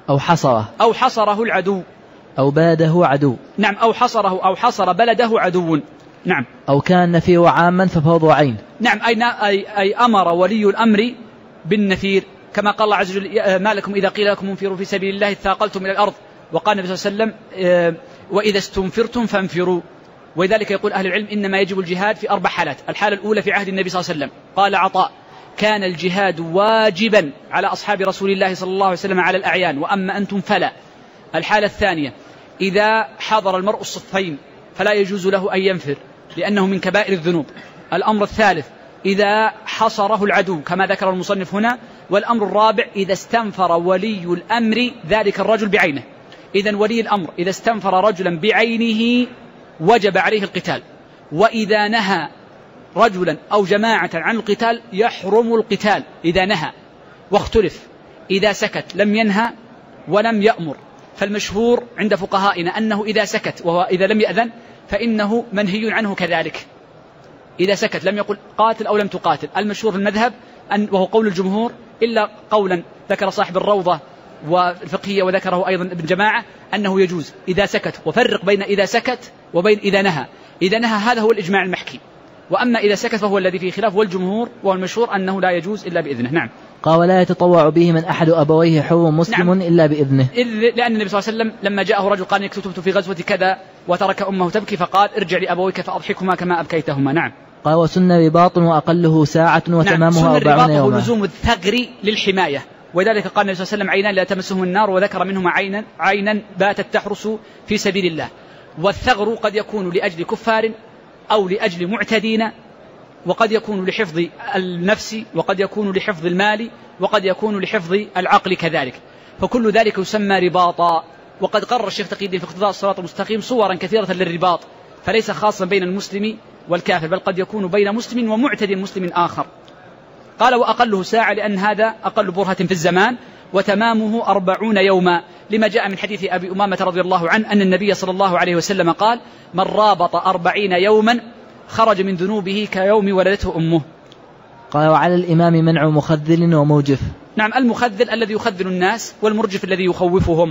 أو حصره العدو، أو بلده عدو. نعم، أو حصره أو حصر بلده عدو. نعم. أو كان نفير عاما ففرض عين. نعم، أي أمر ولي الأمر بالنفير، كما قال الله عز وجل: ما لكم إذا قيل لكم انفروا في سبيل الله اثاقلتم إلى الأرض. وقال النبي صلى الله عليه وسلم: وإذا استنفرتم فانفروا. ولذلك يقول أهل العلم: إنما يجب الجهاد في 4 حالات. الحالة الأولى في عهد النبي صلى الله عليه وسلم، قال عطاء: كان الجهاد واجبا على أصحاب رسول الله صلى الله عليه وسلم على الأعيان، وأما أنتم فلا. الحالة الثانية: إذا حضر المرء الصفين فلا يجوز له أن ينفر لأنه من كبائر الذنوب. الأمر الثالث: إذا حصره العدو كما ذكر المصنف هنا. والأمر الرابع: إذا استنفر ولي الأمر ذلك الرجل بعينه. إذن ولي الأمر إذا استنفر رجلا بعينه وجب عليه القتال، وإذا نهى رجلا أو جماعة عن القتال يحرم القتال إذا نهى. واختلف: إذا سكت لم ينهى ولم يأمر، فالمشهور عند فقهائنا أنه إذا سكت وهو إذا لم يأذن فإنه منهي عنه كذلك. إذا سكت لم يقل قاتل أو لم تقاتل. المشهور في المذهب وهو قول الجمهور، إلا قولا ذكر صاحب الروضة والفقهية وذكره أيضا ابن جماعة، أنه يجوز إذا سكت. وفرق بين إذا سكت وبين إذا نهى. إذا نهى هذا هو الإجماع المحكي، وأما إذا سكت فهو الذي فيه خلاف، والجمهور والمشهور أنه لا يجوز إلا بإذنه. نعم. قال: ولا يتطوع به من أحد أبويه حر مسلم. نعم. إلا بإذنه. لأن النبي صلى الله عليه وسلم لما جاءه رجل قال: كتبت في غزوة كذا، وترك أمه تبكي، فقال: ارجع لأبويك فأضحكهما كما أبكيتهما. نعم. قال: وسن رباط وأقله ساعة وتمامها 40 يوما. نعم. سن لزوم الثغر للحماية، ولذلك قال النبي صلى الله عليه وسلم: عينان لا تمسهم النار، وذكر منهما عينا باتت تحرس في سبيل الله. والثغر قد يكون لأجل كفار أو لأجل معتدين، وقد يكون لحفظ النفس، وقد يكون لحفظ المال، وقد يكون لحفظ العقل كذلك، فكل ذلك يسمى رباطا. وقد قرر الشيخ تقي الدين في اقتضاء الصراط المستقيم صورا كثيرة للرباط، فليس خاصا بين المسلم والكافر، بل قد يكون بين مسلم ومعتد مسلم آخر. قال: وأقله ساعة، لأن هذا أقل برهة في الزمان، وتمامه 40 يوما، لما جاء من حديث أبي أمامة رضي الله عنه أن النبي صلى الله عليه وسلم قال: من رابط 40 يوما خرج من ذنوبه كيوم ولدته أمه. قال: وعلى الإمام منع مخذل وموجف. نعم، المخذل الذي يخذل الناس، والمرجف الذي يخوفهم.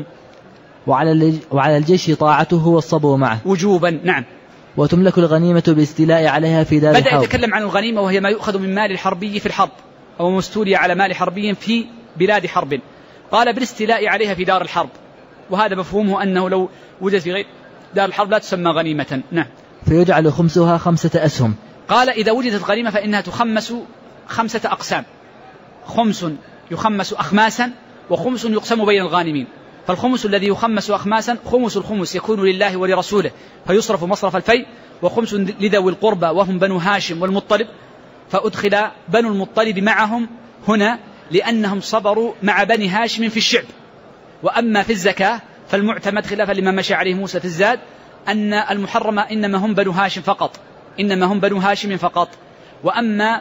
وعلى الجيش طاعته والصبر معه وجوبا. نعم. وتملك الغنيمة بالاستيلاء عليها في دار الحرب. بدأ يتكلم عن الغنيمة، وهي ما يؤخذ من مال الحربي في الحرب، أو مستولي على مال حربي في بلاد حرب. قال: بالاستيلاء عليها في دار الحرب، وهذا مفهومه أنه لو وجد في غير دار الحرب لا تسمى غنيمة. نعم. فيجعل خمسها 5 أسهم. قال: إذا وجدت غنيمة فإنها تخمس 5 أقسام، خمس يخمس أخماسا، وخمس يقسم بين الغانمين. فالخمس الذي يخمس أخماسا خمس الخمس يكون لله ولرسوله فيصرف مصرف الفيء، وخمس لذوي القربى وهم بنو هاشم والمطلب، فأدخل بنو المطلب معهم هنا لأنهم صبروا مع بني هاشم في الشعب. وأما في الزكاة فالمعتمد خلافا لما مشى عليه موسى في الزاد أن المحرمة إنما هم بنو هاشم فقط، إنما هم بنو هاشم فقط. وأما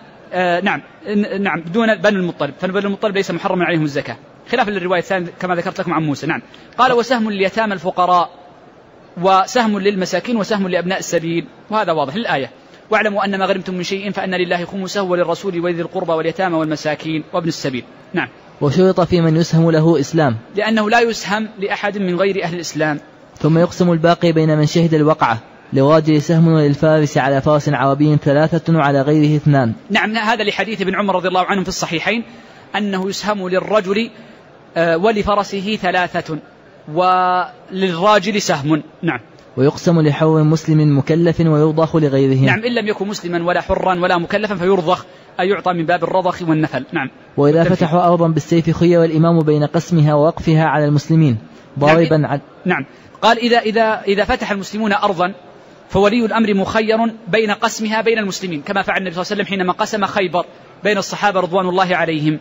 نعم دون بنو المطلب، فبنو المطلب ليس محرما عليهم الزكاة، خلافا للرواية الثانية كما ذكرت لكم عن موسى. نعم. قال: وسهم لليتامى الفقراء، وسهم للمساكين، وسهم لأبناء السبيل، وهذا واضح للآية. واعلموا أن ما غنمتم من شيء فأن لله خمسه وللرسول ولذي القربى واليتامى والمساكين وابن السبيل. نعم. وشرط في من يسهم له إسلام، لأنه لا يسهم لأحد من غير أهل الإسلام. ثم يقسم الباقي بين من شهد الوقعة، للراجل سهم وللفارس على فرس عربي 3 وعلى غيره 2. نعم، هذا لحديث ابن عمر رضي الله عنه في الصحيحين أنه يسهم للرجل ولفرسه 3 وللراجل سهم. نعم. ويقسم لحر مسلم مكلف ويرضخ لغيره. نعم، إن لم يكن مسلما ولا حرا ولا مكلفا فيرضخ، أي يعطى من باب الرضخ والنفل. نعم. وإذا فتحوا أرضا بالسيف خير الإمام بين قسمها ووقفها على المسلمين ضاربا. نعم. قال: إذا فتح المسلمون أرضا فولي الأمر مخير بين قسمها بين المسلمين، كما فعل النبي صلى الله عليه وسلم حينما قسم خيبر بين الصحابة رضوان الله عليهم،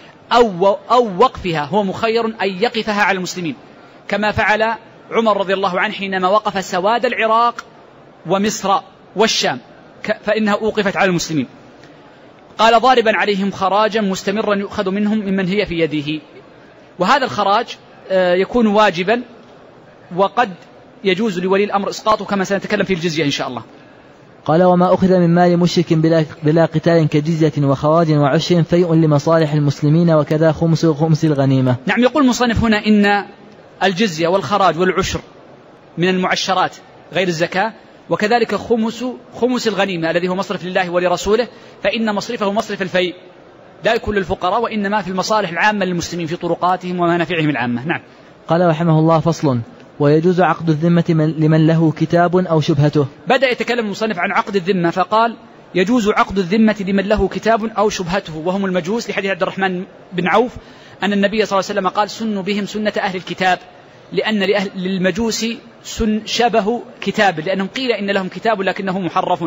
أو وقفها، هو مخير أن يقفها على المسلمين، كما فعل عمر رضي الله عنه حينما وقف سواد العراق ومصر والشام، فإنها أوقفت على المسلمين. قال ضاربا عليهم خراجا مستمرا يؤخذ منهم ممن هي في يده. وهذا الخراج يكون واجبا، وقد يجوز لولي الأمر إسقاطه كما سنتكلم في الجزية إن شاء الله. قال وما أخذ من مال مشرك بلا قتال كجزية وخراج وعشر فيء لمصالح المسلمين وكذا خمس الغنيمة. نعم، يقول المصنف هنا إن الجزية والخراج والعشر من المعشرات غير الزكاة، وكذلك خمس الغنيمة الذي هو مصرف لله ولرسوله، فإن مصرفه مصرف الفيء لا يكون للفقراء وإنما في المصالح العامة للمسلمين في طرقاتهم ومنافعهم العامة. نعم. قال رحمه الله فصل ويجوز عقد الذمة لمن له كتاب أو شبهته. بدأ يتكلم المصنف عن عقد الذمة فقال يجوز عقد الذمة لمن له كتاب أو شبهته وهم المجوس، لحديث عبد الرحمن بن عوف أن النبي صلى الله عليه وسلم قال سنوا بهم سنة أهل الكتاب، لأن للمجوس شبه كتاب، لأنهم قيل إن لهم كتاب لكنه محرف.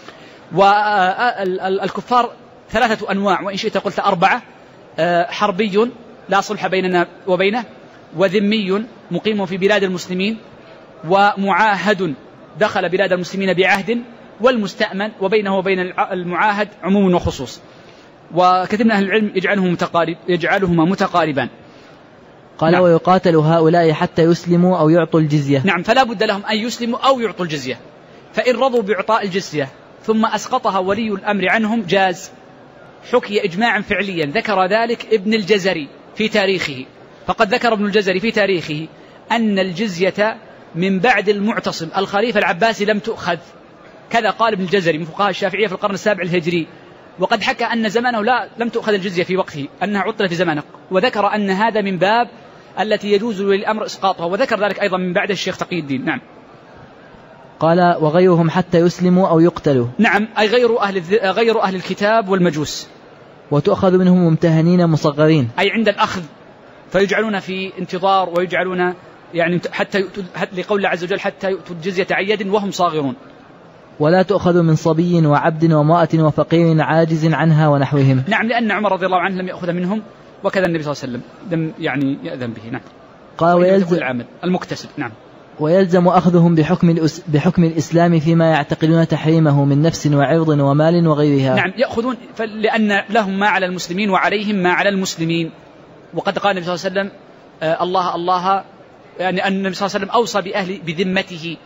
والكفار 3 أنواع وإن شئت قلت 4، حربي لا صلح بيننا وبينه، وذمي مقيم في بلاد المسلمين، ومعاهد دخل بلاد المسلمين بعهد، والمستأمن وبينه وبين المعاهد عموم وخصوص. وكثير من أهل العلم يجعلهما متقاربان. قال نعم. ويقاتل هؤلاء حتى يسلموا أو يعطوا الجزية. نعم، فلا بد لهم أن يسلموا أو يعطوا الجزية، فإن رضوا بإعطاء الجزية ثم أسقطها ولي الأمر عنهم جاز. حكي إجماعا فعليا ذكر ذلك ابن الجزري في تاريخه، فقد ذكر ابن الجزري في تاريخه أن الجزية من بعد المعتصم الخليفة العباسي لم تؤخذ، كذا قال ابن الجزري من فقهاء الشافعية في القرن السابع الهجري. وقد حكى أن زمانه لم تؤخذ الجزية في وقته، أنها عطلت في زمانه، وذكر أن هذا من باب التي يجوز للأمر إسقاطها، وذكر ذلك أيضا من بعد الشيخ تقي الدين. نعم. قال وغيرهم حتى يسلموا أو يقتلوا. نعم، أي غير أهل الكتاب والمجوس. وتؤخذ منهم ممتهنين مصغرين، أي عند الأخذ فيجعلون في انتظار، ويجعلون يعني حتى لقول الله عز وجل حتى يؤتوا الجزية عن يد وهم صاغرون. ولا تؤخذ من صبي وعبد وامرأة وفقير عاجز عنها ونحوهم. نعم، لأن عمر رضي الله عنه لم يأخذ منهم، وكذا النبي صلى الله عليه وسلم لم يعني يأذن به. نعم. قال ويلزم العمل المكتسب. نعم. ويلزم أخذهم بحكم الإسلام فيما يعتقدون تحريمه من نفس وعرض ومال وغيرها. نعم، يأخذون لأن لهم ما على المسلمين وعليهم ما على المسلمين. وقد قال النبي صلى الله عليه وسلم الله يعني أن النبي صلى الله عليه وسلم أوصى بأهل بذمته،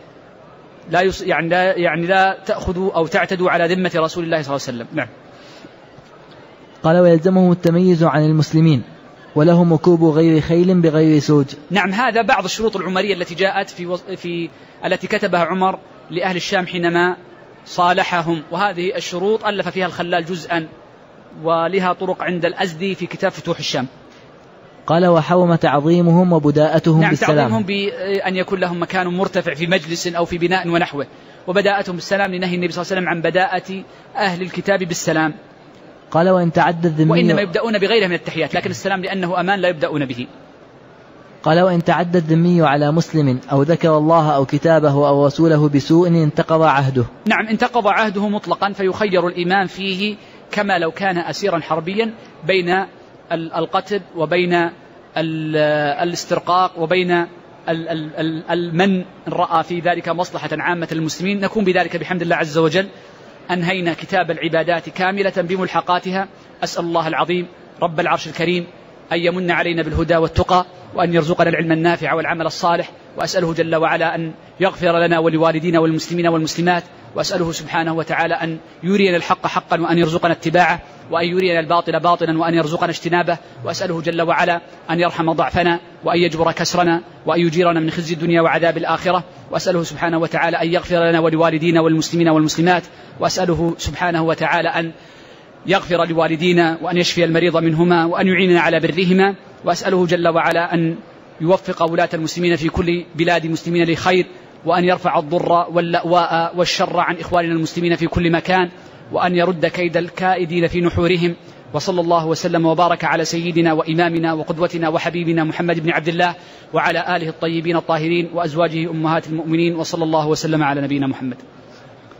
لا تأخذوا أو تعتدوا على ذمة رسول الله صلى الله عليه وسلم. نعم. قال ويلزمهم التمييز عن المسلمين ولهم ركوب غير خيل بغير سوج. نعم، هذا بعض الشروط العمرية التي جاءت التي كتبها عمر لأهل الشام حينما صالحهم، وهذه الشروط ألف فيها الخلال جزءا، ولها طرق عند الأزدي في كتاب فتوح الشام. قال وحرم تعظيمهم وبداءتهم نعم، بالسلام. تعظيمهم بأن يكون لهم مكان مرتفع في مجلس أو في بناء ونحوه، وبداءتهم بالسلام لنهي النبي صلى الله عليه وسلم عن بداءة أهل الكتاب بالسلام. قال وإن تعدى الذمي، وإنما يبدأون بغيره من التحيات، لكن السلام لأنه أمان لا يبدأون به. قال وإن تعدى الذمي على مسلم أو ذكر الله أو كتابه أو رسوله بسوء انتقض عهده. نعم، انتقض عهده مطلقا، فيخير الإمام فيه كما لو كان أسيرا حربيا بين القتل وبين الاسترقاق وبين المن رأى في ذلك مصلحة عامة للمسلمين. نكون بذلك بحمد الله عز وجل أنهينا كتاب العبادات كاملة بملحقاتها. أسأل الله العظيم رب العرش الكريم أن يمن علينا بالهدى والتقى، وأن يرزقنا العلم النافع والعمل الصالح، وأسأله جل وعلا أن يغفر لنا ولوالدينا والمسلمين والمسلمات، وأسأله سبحانه وتعالى أن يرينا الحق حقا وأن يرزقنا اتباعه، وأن يرينا الباطل باطلا وأن يرزقنا اجتنابه، وأسأله جل وعلا أن يرحم ضعفنا وأن يجبر كسرنا وأن يجيرنا من خزي الدنيا وعذاب الآخرة، وأسأله سبحانه وتعالى أن يغفر لنا ولوالدينا والمسلمين والمسلمات، وأسأله سبحانه وتعالى أن يغفر لوالدينا وأن يشفي المريض منهما وأن يعيننا على برهما، وأسأله جل وعلا أن يوفق ولاة المسلمين في كل بلاد المسلمين لخير، وأن يرفع الضر واللأواء والشر عن إخواننا المسلمين في كل مكان، وأن يرد كيد الكائدين في نحورهم. وصلى الله وسلم وبارك على سيدنا وإمامنا وقدوتنا وحبيبنا محمد بن عبد الله وعلى آله الطيبين الطاهرين وأزواجه أمهات المؤمنين، وصلى الله وسلم على نبينا محمد.